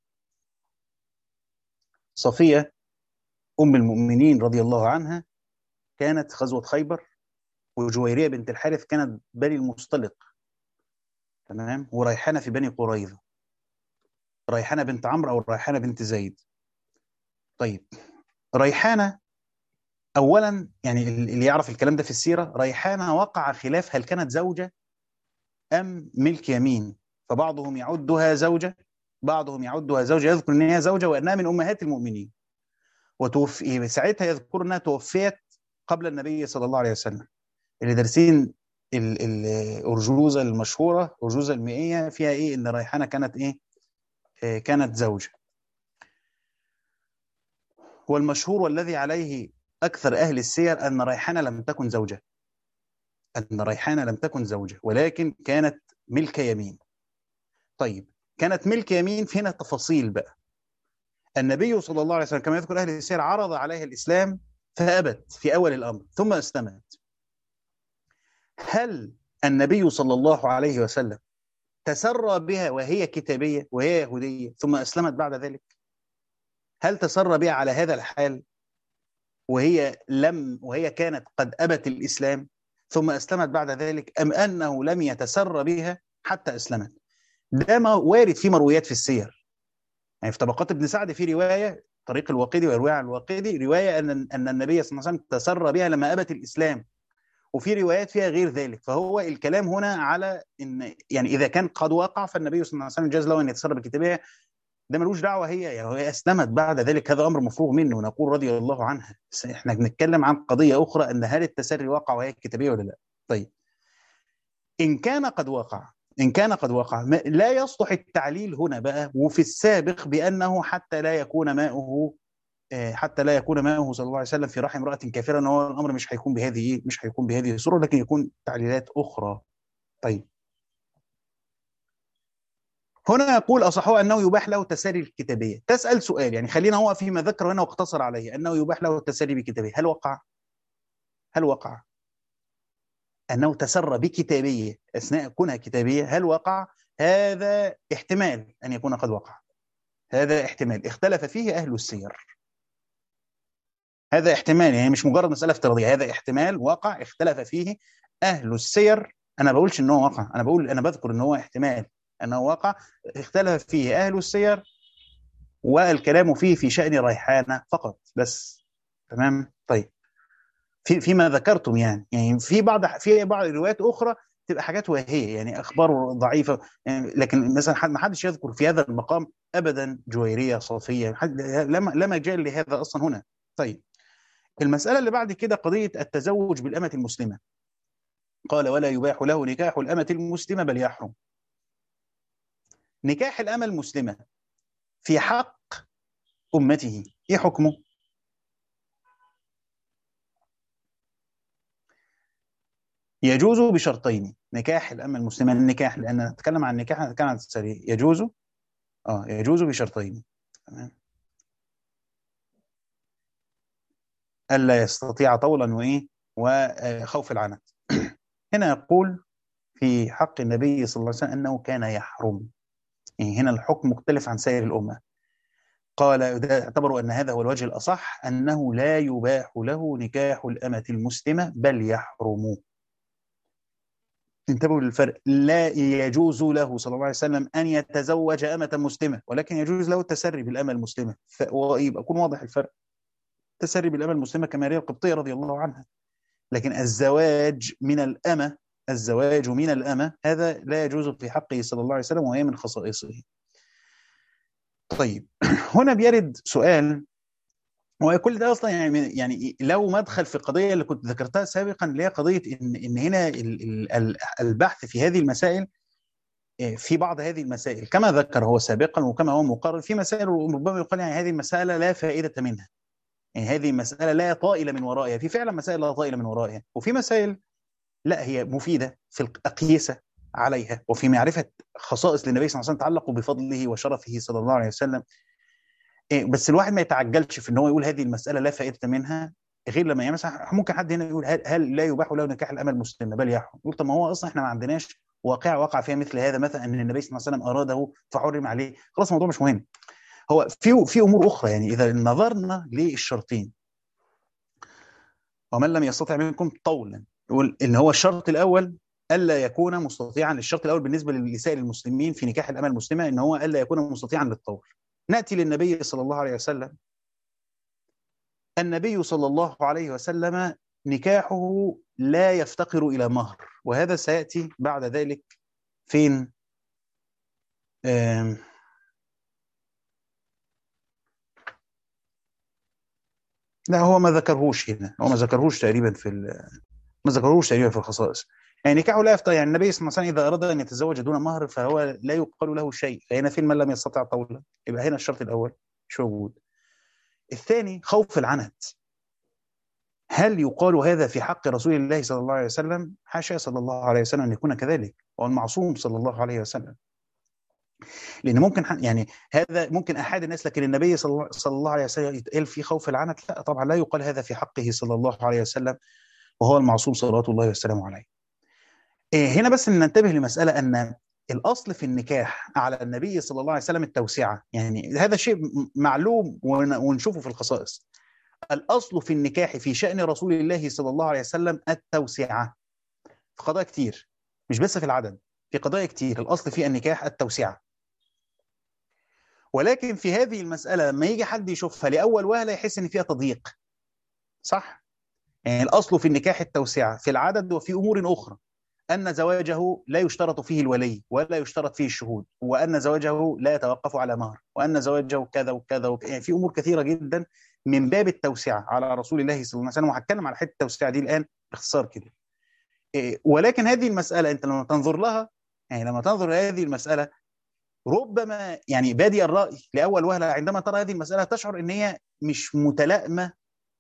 Speaker 1: صفية أم المؤمنين رضي الله عنها كانت غزوة خيبر، وجويرية بنت الحارث كانت بني المصطلق، تمام. وريحانة في بني قريظة، ريحانة بنت عمرو أو ريحانة بنت زيد. طيب، ريحانة أولا، يعني اللي يعرف الكلام ده في السيرة، ريحانة وقع خلاف هل كانت زوجة أم ملك يمين. فبعضهم يعدها زوجة، بعضهم يعدها زوجة، يذكر أن هي زوجة وأنها من أمهات المؤمنين. وتوفي ساعتها، يذكر أنها توفيت قبل النبي صلى الله عليه وسلم. اللي دارسين ال- ال- الأرجوزة المشهورة، أرجوزة المئية، فيها إيه؟ إن ريحانة كانت إيه؟ آه، كانت زوجة. والمشهور والذي عليه أكثر أهل السير أن ريحانة لم تكن زوجة، أن ريحانة لم تكن زوجة، ولكن كانت ملك يمين. طيب، كانت ملك يمين، في هنا تفاصيل بقى. النبي صلى الله عليه وسلم كما يذكر أهل السير عرض عليها الإسلام فأبت في أول الأمر، ثم أسلمت. هل النبي صلى الله عليه وسلم تسرى بها وهي كتابية وهي يهودية ثم أسلمت بعد ذلك؟ هل تسرى بها على هذا الحال وهي لم وهي كانت قد أبت الإسلام ثم أسلمت بعد ذلك، أم أنه لم يتسرى بها حتى أسلمت؟ ده ما وارد في مرويات في السير. يعني في طبقات ابن سعد في رواية طريق الواقدي ويروي عن الواقدي رواية أن أن النبي صلى الله عليه وسلم تسرى بها لما أبت الإسلام، وفي روايات فيها غير ذلك. فهو الكلام هنا على ان يعني اذا كان قد وقع فالنبي صلى الله عليه وسلم جاز له ان يتسرى بكتابها، ده ملوش دعوه. هي يعني هي اسلمت بعد ذلك، هذا امر مفروغ منه، ونقول رضي الله عنها. بس احنا بنتكلم عن قضيه اخرى، ان هل التسري وقع وهي كتابيه ولا لا. طيب، ان كان قد وقع، ان كان قد وقع لا يصلح التعليل هنا بقى وفي السابق بانه حتى لا يكون ماؤه حتى لا يكون ماؤه صلى الله عليه وسلم في رحم امرأة كافرة، ان هو الامر مش هيكون بهذه مش هيكون بهذه الصورة، لكن يكون تعليلات اخرى. طيب، هنا يقول أصحه أنه يباح له التسري الكتابية. تسأل سؤال، يعني خلينا هو فيما ذكر هنا واقتصر عليه أنه يباح له التسري بكتابية، هل وقع؟ هل وقع أنه تسرى بكتابية أثناء كونها كتابية؟ هل وقع؟ هذا احتمال أن يكون قد وقع، هذا احتمال اختلف فيه أهل السير. هذا احتمال، يعني مش مجرد مسألة افتراضية، هذا احتمال وقع اختلف فيه أهل السير. أنا بقولش إن هو وقع، أنا بقول أنا بذكر إن هو احتمال أنه وقع اختلف فيه أهل السير، والكلام فيه في شأن ريحانة فقط بس. تمام. طيب، في فيما ذكرتم، يعني يعني في بعض في بعض الروايات أخرى تبقى حاجات واهية، يعني أخبار ضعيفة، يعني لكن مثلا حد ما حدش يذكر في هذا المقام أبدا جويرية صافية، حد لما لا مجال لهذا أصلا هنا. طيب، المسألة اللي بعد كده قضية التزوج بالأمة المسلمة. قال ولا يباح له نكاح الأمة المسلمة بل يحرم. نكاح الأمة المسلمة في حق أمته إيه حكمه؟ يجوز بشرطين. نكاح الأمة المسلمة، النكاح لأن نتكلم عن النكاح نتكلم عن التسريح، يجوز اه يجوز بشرطين. تمام. ألا يستطيع طولا وإيه وخوف العنت. هنا يقول في حق النبي صلى الله عليه وسلم أنه كان يحرم، يعني هنا الحكم مختلف عن سائر الأمة. قال اعتبروا أن هذا هو الوجه الأصح، أنه لا يباح له نكاح الأمة المسلمة بل يحرم. انتبهوا للفرق، لا يجوز له صلى الله عليه وسلم أن يتزوج أمة مسلمة، ولكن يجوز له التسري بالأمة المسلمة. ويبقى يكون واضح الفرق، التسري بالأمة المسلمة كماريا القبطية رضي الله عنها، لكن الزواج من الأمة، الزواج من الأمة هذا لا يجوز في حقه صلى الله عليه وسلم، وهي من خصائصه. طيب هنا بيرد سؤال، وكل ده اصلا يعني يعني لو مدخل في القضيه اللي كنت ذكرتها سابقا، اللي هي قضيه ان ان هنا البحث في هذه المسائل، في بعض هذه المسائل كما ذكر هو سابقا وكما هو مقرر، في مسائل ربما يقال يعني هذه المساله لا فائده منها، يعني هذه المساله لا طائل من ورائها. في فعلا مسائل لا طائل من ورائها، وفي مسائل لا هي مفيده في الأقيسة عليها وفي معرفه خصائص للنبي صلى الله عليه وسلم تعلق بفضله وشرفه صلى الله عليه وسلم. بس الواحد ما يتعجلش في ان هو يقول هذه المساله لا فائده منها، غير لما يعني مثلا ممكن حد هنا يقول هل, هل لا يباح له نكاح الامه المسلمه بل يحرم؟ يقول طب ما هو اصلا احنا ما عندناش واقع وقع فيها مثل هذا، مثلا ان النبي صلى الله عليه وسلم اراده فحرم عليه، خلاص الموضوع مش مهم. هو في في امور اخرى، يعني اذا نظرنا للشرطين، ومن لم يستطع منكم طولا، يقول ان هو الشرط الاول الا يكون مستطيعا، للشرط الاول بالنسبه للنساء المسلمين في نكاح الامه المسلمه ان هو الا يكون مستطيعا للطول. ناتي للنبي صلى الله عليه وسلم، النبي صلى الله عليه وسلم نكاحه لا يفتقر إلى مهر، وهذا سيأتي بعد ذلك فين؟ لا هو ما ذكرهوش هنا، هو ما ذكرهوش تقريبا في ما ذكرهوش تقريبا في الخصائص. يعني نكاحه لا يفتقر، يعني النبي صلى الله عليه وسلم إذا أراد أن يتزوج دون مهر فهو لا يقال له شيء، فهنا فين من لم يستطع طولا، يبقى هنا الشرط الأول مش موجود. الثاني خوف العنت، هل يقال هذا في حق رسول الله صلى الله عليه وسلم؟ حاشا صلى الله عليه وسلم أن يكون كذلك، هو المعصوم صلى الله عليه وسلم. لأن ممكن يعني هذا ممكن أحد الناس، لكن النبي صلى الله عليه وسلم يتقال في خوف العنت؟ لا طبعا لا يقال هذا في حقه صلى الله عليه وسلم، وهو المعصوم صلوات الله وسلامه عليه. هنا بس ننتبه لمسألة، أن الأصل في النكاح على النبي صلى الله عليه وسلم التوسعة، يعني هذا شيء معلوم ونشوفه في الخصائص. الأصل في النكاح في شأن رسول الله صلى الله عليه وسلم التوسعة في قضايا كتير، مش بس في العدد، في قضايا كتير الأصل في النكاح التوسعة. ولكن في هذه المسألة لما يجي حد يشوفها لأول وهلة يحس إن فيها تضييق، صح؟ يعني الأصل في النكاح التوسعة في العدد وفي أمور أخرى، أن زواجه لا يشترط فيه الولي ولا يشترط فيه الشهود، وأن زواجه لا يتوقف على مهر، وأن زواجه كذا وكذا وكذا، يعني في أمور كثيرة جدا من باب التوسعة على رسول الله صلى الله عليه وسلم، وهتكلم على حتة التوسعة دي الآن باختصار كده. ولكن هذه المسألة أنت لما تنظر لها، يعني لما تنظر لهذه المسألة ربما يعني بادئ الرأي لأول وهلة عندما ترى هذه المسألة تشعر أن هي مش متلائمة،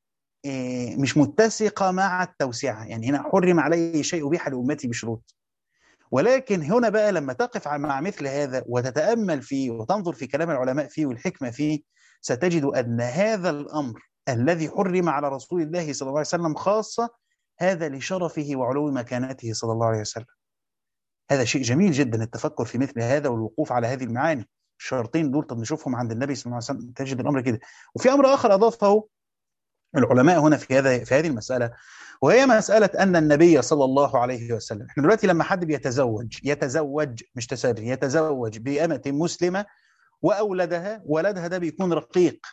Speaker 1: مش متسقة مع التوسعة، يعني هنا حرم عليه شيء أبيح لأمتي بشروط. ولكن هنا بقى لما تقف مع مثل هذا وتتأمل فيه وتنظر في كلام العلماء فيه والحكمة فيه، ستجد أن هذا الأمر الذي حرم على رسول الله صلى الله عليه وسلم خاصة، هذا لشرفه وعلو مكانته صلى الله عليه وسلم. هذا شيء جميل جدا التفكر في مثل هذا والوقوف على هذه المعاني. الشرطين دول طب نشوفهم عند النبي صلى الله عليه وسلم تجد الأمر كده. وفي أمر آخر أضافه العلماء هنا في هذا في هذه المسألة، وهي مسألة أن النبي صلى الله عليه وسلم، احنا دلوقتي لما حد بيتزوج يتزوج مش تسري، يتزوج بأمة مسلمة وأولدها، ولدها ده بيكون رقيق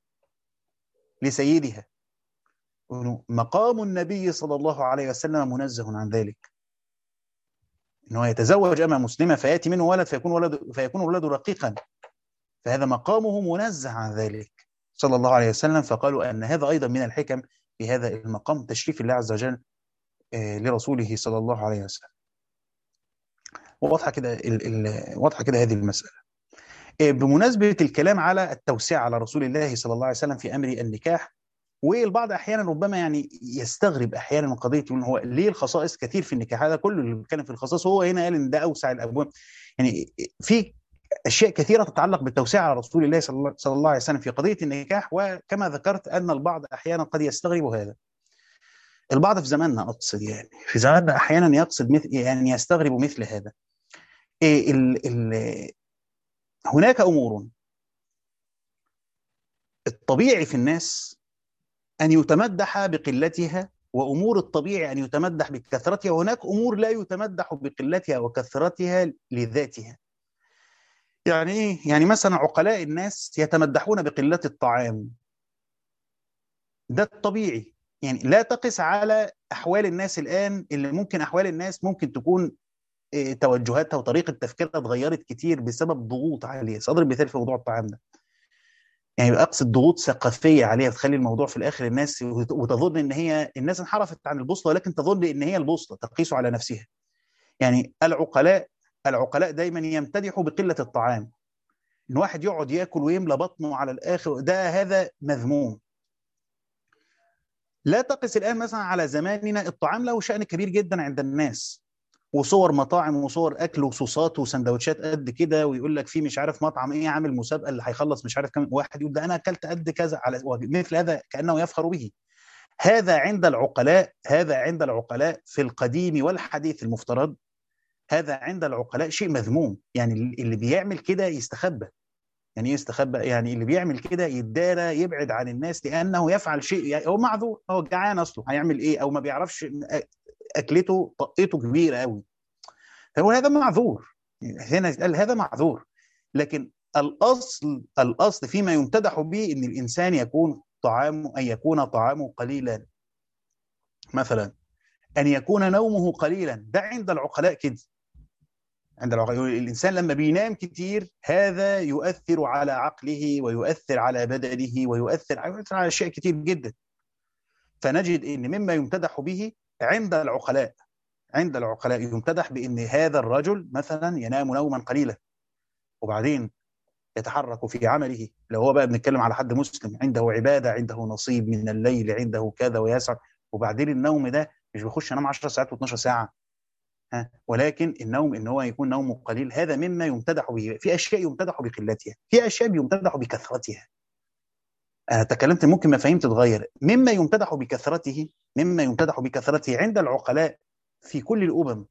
Speaker 1: لسيدها، مقام النبي صلى الله عليه وسلم منزه عن ذلك، انه يتزوج أمة مسلمة فيأتي منه ولد فيكون ولد فيكون ولده رقيقا، فهذا مقامه منزه عن ذلك صلى الله عليه وسلم. فقالوا أن هذا أيضا من الحكم في هذا المقام، تشريف الله عز وجل لرسوله صلى الله عليه وسلم. واضحه كده واضحه كده هذه المساله. بمناسبه الكلام على التوسعه على رسول الله صلى الله عليه وسلم في امر النكاح، والبعض احيانا ربما يعني يستغرب احيانا من قضيه ان هو ليه الخصائص كثير في النكاح، هذا كله اللي بيتكلم في الخصائص هو هنا قال ان ده اوسع الابواب. يعني في اشياء كثيره تتعلق بالتوسعه على رسول الله صلى الله, صلى الله عليه وسلم في قضيه النكاح. وكما ذكرت ان البعض احيانا قد يستغرب هذا، البعض في زماننا اقصد، يعني في زماننا احيانا يقصد مثل، يعني يستغرب مثل هذا. إيه ال ال هناك امور الطبيعي في الناس ان يتمدح بقلتها، وامور الطبيعي ان يتمدح بكثرتها، وهناك امور لا يتمدح بقلتها وكثرتها لذاتها. يعني ايه؟ يعني مثلا عقلاء الناس يتمدحون بقلة الطعام، ده الطبيعي. يعني لا تقس على احوال الناس الان، اللي ممكن احوال الناس ممكن تكون إيه، توجهاتها وطريقه تفكيرها اتغيرت كتير بسبب ضغوط عاليه. سأضرب مثال في موضوع الطعام ده، يعني اقصد ضغوط ثقافيه عليها تخلي الموضوع في الاخر الناس وت- وتظن ان هي الناس انحرفت عن البوصله، ولكن تظن ان هي البوصله تقيس على نفسها. يعني العقلاء العقلاء دايما يمتدحوا بقله الطعام، ان واحد يقعد ياكل ويملى بطنه على الاخر، ده هذا مذموم. لا تقس الان مثلا على زماننا، الطعام له شأن كبير جدا عند الناس، وصور مطاعم وصور اكل وصوصات وسندوتشات قد كده، ويقول لك في مش عارف مطعم ايه عامل مسابقه اللي هيخلص مش عارف كم واحد، يقول ده انا اكلت قد كذا، على مثل هذا كانه يفخر به. هذا عند العقلاء هذا عند العقلاء في القديم والحديث المفترض، هذا عند العقلاء شيء مذموم. يعني اللي بيعمل كده يستخبى. يعني ايه يستخبى؟ يعني اللي بيعمل كده يتدارى، يبعد عن الناس، لانه يفعل شيء، يعني هو معذور، هو جعان اصله، هيعمل ايه؟ او ما بيعرفش، اكلته طقته كبيره قوي، هو هذا معذور. هنا يتقال هذا معذور. لكن الاصل الاصل فيما يمتدح به ان الانسان يكون طعامه ان يكون طعامه قليلا، مثلا ان يكون نومه قليلا، ده عند العقلاء كده. عند العقلاء الانسان لما بينام كتير هذا يؤثر على عقله ويؤثر على بدنه ويؤثر على على اشياء كتير جدا. فنجد ان مما يمتدح به عند العقلاء عند العقلاء يمتدح بان هذا الرجل مثلا ينام نوما قليلا، وبعدين يتحرك في عمله. لو هو بقى بنتكلم على حد مسلم، عنده عبادة، عنده نصيب من الليل، عنده كذا ويسع، وبعدين النوم ده مش بيخش ينام عشر ساعات و12 ساعة، ها، ولكن النوم ان هو يكون نومه قليل، هذا مما يمتدح به. في اشياء يمتدح بقلتها، في اشياء يمتدح بكثرتها. انا تكلمت ممكن مفاهيم تتغير. مما يمتدح بكثرته مما يمتدح بكثرته عند العقلاء في كل الامم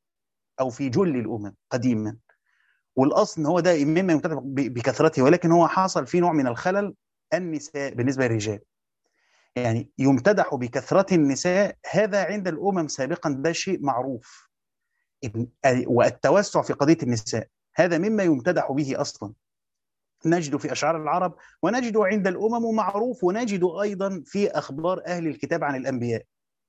Speaker 1: او في جل الامم قديما، والاصل ان هو ده مما يمتدح بكثرته، ولكن هو حصل فيه نوع من الخلل. النساء بالنسبه للرجال، يعني يمتدح بكثره النساء، هذا عند الامم سابقا ده شيء معروف. والتوسع في قضيه النساء هذا مما يمتدح به اصلا، نجد في اشعار العرب، ونجد عند الامم معروف، ونجد ايضا في اخبار اهل الكتاب عن الانبياء.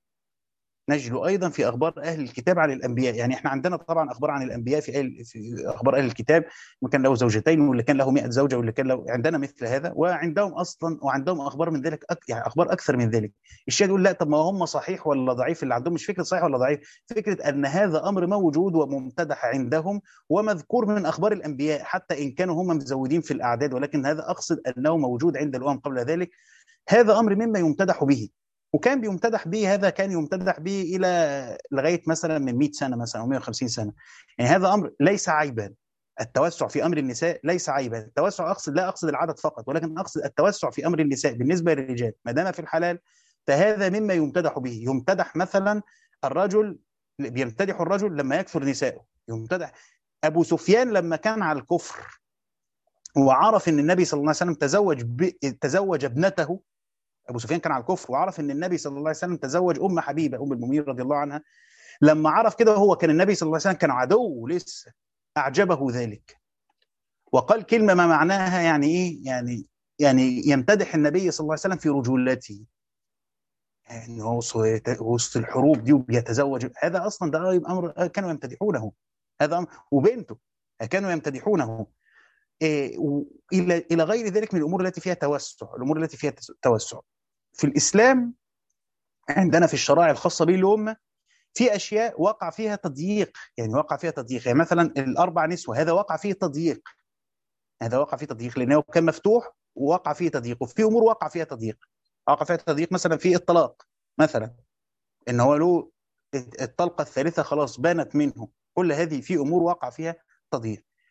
Speaker 1: نجد ايضا في اخبار اهل الكتاب عن الانبياء. يعني احنا عندنا طبعا اخبار عن الانبياء في, أهل في اخبار اهل الكتاب، من كان له زوجتين واللي كان له مئة زوجه واللي كان له، عندنا مثل هذا، وعندهم اصلا وعندهم اخبار من ذلك، أك... يعني اخبار اكثر من ذلك. الشيء يقول لا، طب ما هم صحيح ولا ضعيف اللي عندهم؟ مش فكره صحيح ولا ضعيف، فكره ان هذا امر موجود وممتدح عندهم ومذكور من اخبار الانبياء، حتى ان كانوا هم مزودين في الاعداد، ولكن هذا اقصد انه موجود عند الامم قبل ذلك. هذا امر مما يمتدح به، وكان بيمتدح به، هذا كان يمتدح به الى لغايه مثلا من مئة سنه مثلا او مئة وخمسين سنه. يعني هذا امر ليس عيبا. التوسع في امر النساء ليس عيبا. التوسع اقصد لا اقصد العدد فقط، ولكن اقصد التوسع في امر النساء بالنسبه للرجال ما دام في الحلال، فهذا مما يمتدح به. يمتدح مثلا الرجل، بيمتدح الرجل لما يكثر نساءه، يمتدح. ابو سفيان لما كان على الكفر وعرف ان النبي صلى الله عليه وسلم تزوج ب... تزوج ابنته. ابو سفيان كان على الكفر وعرف ان النبي صلى الله عليه وسلم تزوج ام حبيبه ام المؤمنين رضي الله عنها. لما عرف كده، هو كان النبي صلى الله عليه وسلم كان عدو لسه، اعجبه ذلك وقال كلمه ما معناها يعني ايه، يعني يعني يمتدح النبي صلى الله عليه وسلم في رجولته، يعني هو وسط الحروب دي وبيتزوج. هذا اصلا ده امر كانوا يمتدحونه، هذا أمر وبنته كانوا يمتدحونه. إيه الى الى غير ذلك من الامور التي فيها توسع. الامور التي فيها توسع في الاسلام عندنا في الشرائع الخاصه به الامه في اشياء وقع فيها تضييق، يعني وقع فيها تضييق. يعني مثلا الاربع نسوه هذا وقع فيه تضييق، هذا وقع فيه تضييق لانه كان مفتوح ووقع فيه تضييق. وفي امور وقع فيها تضييق، وقع فيها تضييق مثلا في الطلاق، مثلا ان هو له الطلقه الثالثه خلاص بانت منه. كل هذه في امور وقع فيها تضييق.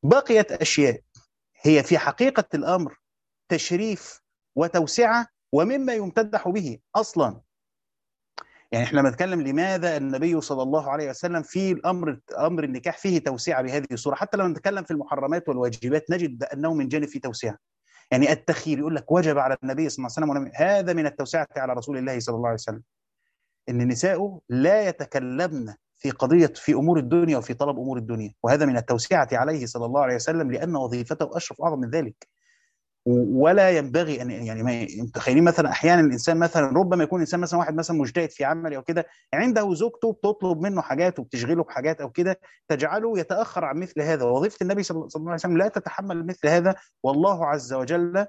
Speaker 1: بقيت أشياء هي في حقيقة الأمر تشريف وتوسعة ومما يمتدح به أصلا. يعني احنا بنتكلم لماذا النبي صلى الله عليه وسلم في الأمر أمر النكاح فيه توسعة بهذه الصورة. حتى لما نتكلم في المحرمات والواجبات نجد أنه من جانب فيه توسعة. يعني التخيير يقول لك وجب على النبي صلى الله عليه وسلم، هذا من التوسعة على رسول الله صلى الله عليه وسلم، ان نساؤه لا يتكلمن في قضيه في امور الدنيا وفي طلب امور الدنيا، وهذا من التوسعه عليه صلى الله عليه وسلم، لان وظيفته اشرف اعظم من ذلك. ولا ينبغي ان يعني ما متخيلين مثلا احيانا الانسان مثلا ربما يكون انسان مثلا واحد مثلا مجتهد في عمل او كده، عنده زوجته بتطلب منه حاجات وبتشغله بحاجات او كده تجعله يتاخر عن مثل هذا، ووظيفه النبي صلى الله عليه وسلم لا تتحمل مثل هذا، والله عز وجل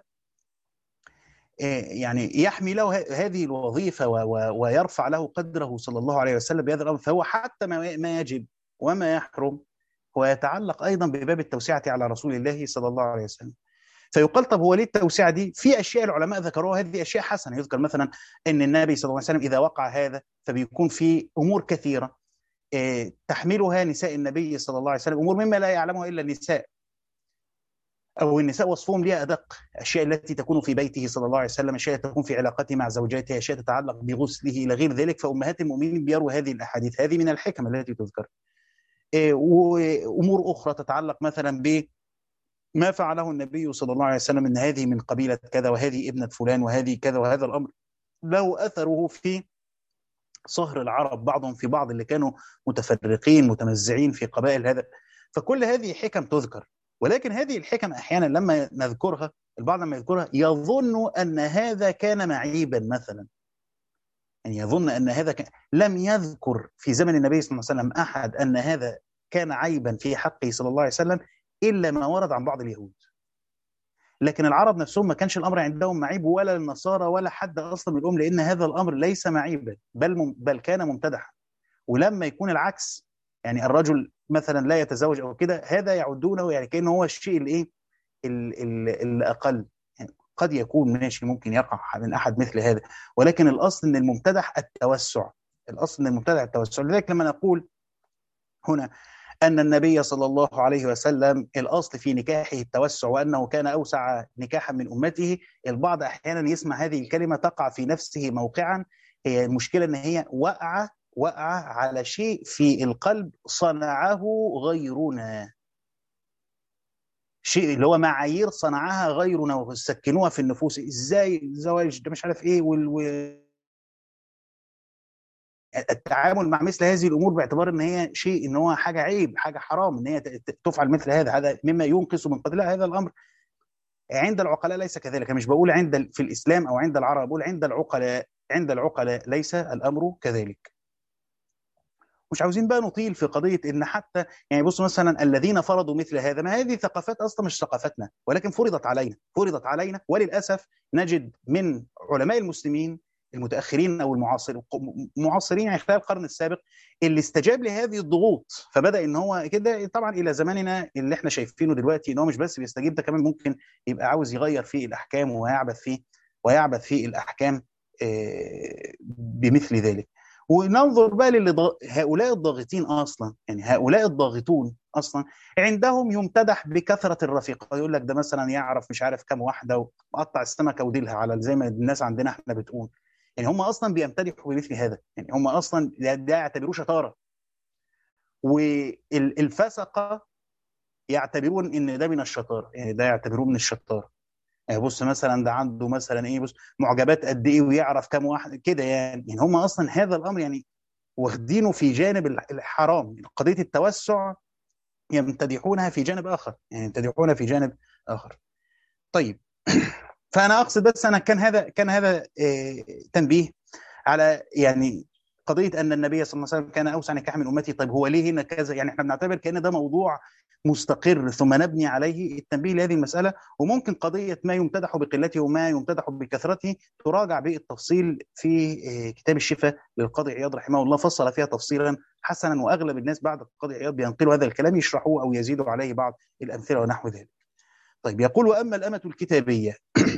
Speaker 1: يعني يحمي له هذه الوظيفة ويرفع له قدره صلى الله عليه وسلم بهذا الأمر. فهو حتى ما يجب وما يحرم هو يتعلق أيضا بباب التوسعة على رسول الله صلى الله عليه وسلم. فيقال طب هو ليه التوسعة دي؟ في أشياء العلماء ذكروها هذه أشياء حسنة. يذكر مثلا أن النبي صلى الله عليه وسلم إذا وقع هذا فبيكون في أمور كثيرة تحملها نساء النبي صلى الله عليه وسلم، أمور مما لا يعلمها إلا النساء، أو النساء وصفهم لها أدق، أشياء التي تكون في بيته صلى الله عليه وسلم، أشياء تكون في علاقته مع زوجاته، أشياء تتعلق بغسله إلى غير ذلك. فأمهات المؤمنين بيروا هذه الأحاديث، هذه من الحكم التي تذكر. وأمور أخرى تتعلق مثلا بما فعله النبي صلى الله عليه وسلم، أن هذه من قبيلة كذا وهذه ابنة فلان وهذه كذا، وهذا الأمر له أثره في صهر العرب بعضهم في بعض اللي كانوا متفرقين متمزعين في قبائل هذا. فكل هذه حكم تذكر، ولكن هذه الحكم أحيانا لما نذكرها البعض لما يذكرها يظن أن هذا كان معيبا مثلا، يعني يظن أن هذا كان لم يذكر في زمن النبي صلى الله عليه وسلم أحد أن هذا كان عيبا في حقه صلى الله عليه وسلم إلا ما ورد عن بعض اليهود. لكن العرب نفسهم ما كانش الأمر عندهم معيب، ولا النصارى ولا حد أصلا من الأم، لأن هذا الأمر ليس معيبا بل, مم بل كان ممتدحا. ولما يكون العكس، يعني الرجل مثلا لا يتزوج او كده، هذا يعدونه يعني كأنه هو الشيء الايه الاقل. يعني قد يكون ماشي ممكن يقع من احد مثل هذا، ولكن الاصل ان الممتدح التوسع، الاصل ان الممتدح التوسع. لذلك لما نقول هنا ان النبي صلى الله عليه وسلم الاصل في نكاحه التوسع وانه كان اوسع نكاحا من امته، البعض احيانا يسمع هذه الكلمه تقع في نفسه موقعا. هي المشكله ان هي وقعه وقع على شيء في القلب صنعه غيرنا، شيء اللي هو معايير صنعها غيرنا وسكنوها في النفوس. ازاي الزواج ده مش عارف ايه وال... و... التعامل مع مثل هذه الامور باعتبار ان هي شيء، ان هو حاجه عيب، حاجه حرام ان هي تفعل مثل هذا، هذا مما ينقص من قدر هذا الامر. عند العقلاء ليس كذلك. مش بقول عند في الاسلام او عند العرب، بقول عند العقلاء، عند العقلاء ليس الامر كذلك. مش عاوزين بقى نطيل في قضيه ان حتى يعني بص مثلا الذين فرضوا مثل هذا، ما هذه ثقافات اصلا مش ثقافتنا، ولكن فرضت علينا فرضت علينا وللاسف نجد من علماء المسلمين المتاخرين او المعاصرين معاصرين يعني خلال القرن السابق اللي استجاب لهذه الضغوط، فبدا ان هو كده طبعا الى زماننا اللي احنا شايفينه دلوقتي، ان هو مش بس بيستجيب، ده كمان ممكن يبقى عاوز يغير في الاحكام ويعبث فيه ويعبث في الاحكام بمثل ذلك. وننظر بقى لهؤلاء الضاغطين اصلا، يعني هؤلاء الضاغطون اصلا عندهم يمتدح بكثره الرفيق، يقول لك ده مثلا يعرف مش عارف كم واحده وقطع السمكه وديلها على زي ما الناس عندنا احنا بتقول. يعني هم اصلا بيمتدحوا بمثل هذا، يعني هم اصلا ده يعتبروه شطاره. والفسقه يعتبرون ان ده من الشطاره، يعني ده يعتبروه من الشطاره. يعني بص مثلا ده عنده مثلا ايه، بص معجبات قد ايه ويعرف كم واحد كده، يعني يعني هم اصلا هذا الامر يعني واخدينه في جانب الحرام. قضيه التوسع يمتدحونها في جانب اخر، يعني يمتدحونها في جانب اخر. طيب فانا اقصد بس انا كان هذا كان هذا إيه تنبيه على يعني قضيه ان النبي صلى الله عليه وسلم كان اوسع نكاح من امتي. طيب هو ليه هنا كذا؟ يعني احنا بنعتبر كأن ده موضوع مستقر ثم نبني عليه التنبيه لهذه المساله. وممكن قضيه ما يمتدح بقلته وما يمتدح بكثرته تراجع بالتفصيل في كتاب الشفاء للقاضي عياض رحمه الله، فصل فيها تفصيلا حسنا، واغلب الناس بعد القاضي عياض بينقلوا هذا الكلام يشرحوه او يزيدوا عليه بعض الامثله ونحو ذلك. طيب يقول واما الامه الكتابيه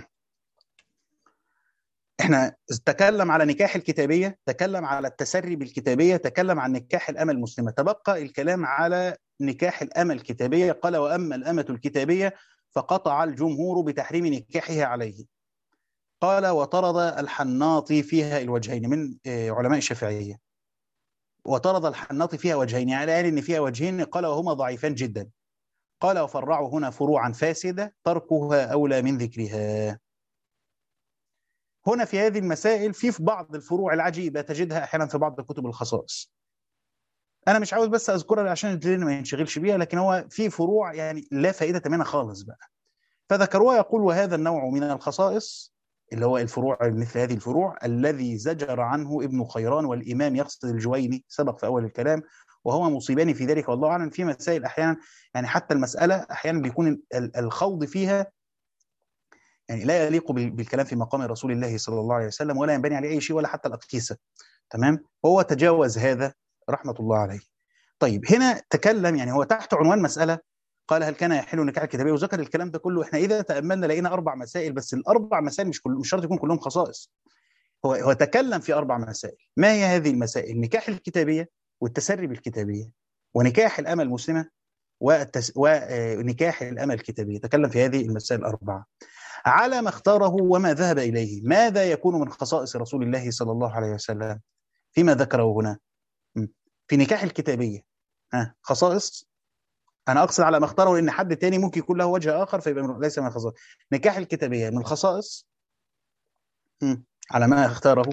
Speaker 1: احنا تكلم على نكاح الكتابيه، تكلم على التسري بالكتابيه، تكلم عن نكاح الامه المسلمه، تبقى الكلام على نكاح الأمة الكتابية. قال وأما الأمة الكتابية فقطع الجمهور بتحريم نكاحها عليه. قال وطرد الحناطي فيها الوجهين من علماء الشافعية، وطرد الحناطي فيها وجهين، يعني قال إن فيها وجهين، قال وهما ضعيفان جدا. قال وفرعوا هنا فروعا فاسدة تركها أولى من ذكرها. هنا في هذه المسائل في في بعض الفروع العجيبة تجدها أحيانا في بعض كتب الخصائص. أنا مش عاوز بس أذكرها عشان الدين ما ينشغلش بيها، لكن هو في فروع يعني لا فائدة منها خالص بقى. فذكروها يقول وهذا النوع من الخصائص اللي هو الفروع مثل هذه الفروع الذي زجر عنه ابن خيران والإمام يقصد الجويني سبق في أول الكلام، وهو مصيبان في ذلك والله أعلم. في مسائل أحيانا يعني حتى المسألة أحيانا بيكون الخوض فيها يعني لا يليق بالكلام في مقام رسول الله صلى الله عليه وسلم، ولا ينبني عليه أي شيء ولا حتى الأقيسة. تمام، هو تجاوز هذا رحمة الله عليه. طيب هنا تكلم يعني هو تحت عنوان مسألة قال هل كان يحل نكاح الكتابية، وذكر الكلام ده كله. احنا إذا تأملنا لقينا أربع مسائل، بس الأربع مسائل مش كل مش شرط يكون كلهم خصائص. هو هو تكلم في أربع مسائل. ما هي هذه المسائل؟ نكاح الكتابية والتسري بالكتابية، ونكاح الأمة المسلمة، والتس... ونكاح الأمة الكتابية. تكلم في هذه المسائل الأربعة على ما اختاره وما ذهب إليه. ماذا يكون من خصائص رسول الله صلى الله عليه وسلم فيما ذكره هنا في نكاح الكتابية؟ ها خصائص، أنا أقصد على ما اختاره لأن حد تاني ممكن يكون له وجه آخر فيبقى ليس من الخصائص. نكاح الكتابية من الخصائص على ما اختاره.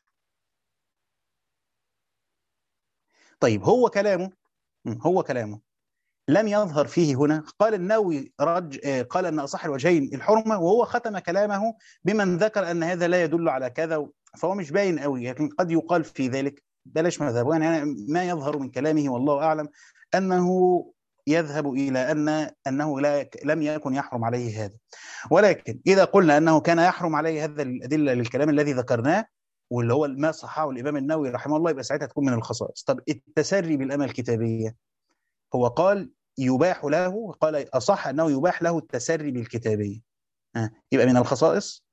Speaker 1: طيب هو كلامه هو كلامه لم يظهر فيه هنا. قال النووي رج قال أن أصح الوجهين الحرمة، وهو ختم كلامه بمن ذكر أن هذا لا يدل على كذا، فهو مش باين قوي، لكن قد يقال في ذلك بلاش مذهبه. يعني ما يظهر من كلامه والله أعلم أنه يذهب إلى أن أنه لا لم يكن يحرم عليه هذا. ولكن إذا قلنا أنه كان يحرم عليه هذا الأدلة للكلام الذي ذكرناه واللي هو ما صححه الإمام النووي رحمه الله، يبقى ساعتها تكون من الخصائص. طب التسري بالأمة الكتابية، هو قال يباح له، قال أصح أنه يباح له التسري بالكتابية، ها يبقى من الخصائص.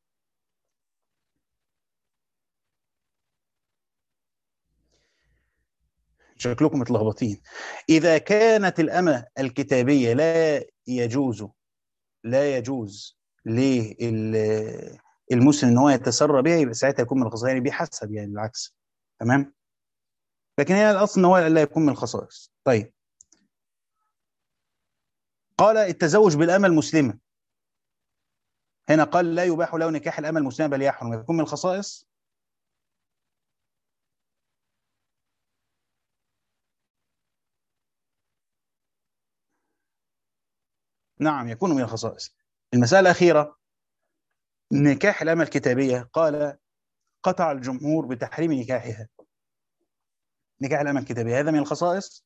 Speaker 1: شكلكم متلخبطين. إذا كانت الأمة الكتابية لا يجوز لا يجوز للمسلم ان هو يتسرى بها، يبقى ساعتها يكون من الخصائص، يعني بحسب يعني العكس. تمام، لكن هي الاصل ان هو لا يكون من الخصائص. طيب قال التزوج بالأمة المسلمة، هنا قال لا يباح له نكاح الأمة المسلمة بل يحرم، يكون من الخصائص. نعم يكون من الخصائص. المسألة الأخيرة نكاح الأمة الكتابية، قال قطع الجمهور بتحريم نكاحها. نكاح الأمة الكتابية هذا من الخصائص؟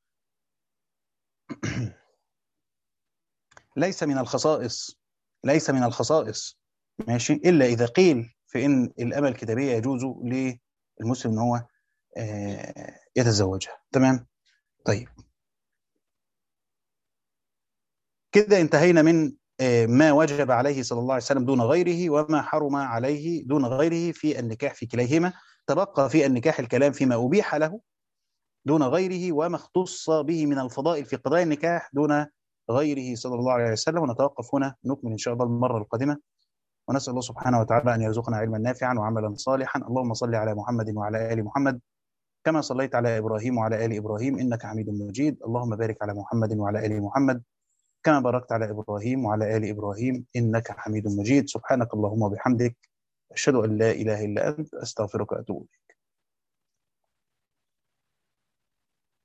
Speaker 1: ليس من الخصائص، ليس من الخصائص ماشي، إلا إذا قيل في إن الأمة الكتابية يجوز للمسلم إن هو يتزوجها. تمام. طيب كده انتهينا من ما وجب عليه صلى الله عليه وسلم دون غيره، وما حرم عليه دون غيره في النكاح في كليهما. تبقى في النكاح الكلام فيما أبيح له دون غيره، وما اختص به من الفضائل في قضايا النكاح دون غيره صلى الله عليه وسلم. ونتوقف هنا، نكمل إن شاء الله المرة القادمة، ونسأل الله سبحانه وتعالى أن يرزقنا علما نافعا وعملا صالحا. اللهم صل على محمد وعلى آل محمد كما صليت على إبراهيم وعلى آل إبراهيم إنك حميد مجيد. اللهم بارك على محمد وعلى آل محمد كما باركت على إبراهيم وعلى آل إبراهيم إنك حميد مجيد. سبحانك اللهم وبحمدك، أشهد أن لا إله إلا أنت، أستغفرك وأتوب إليك.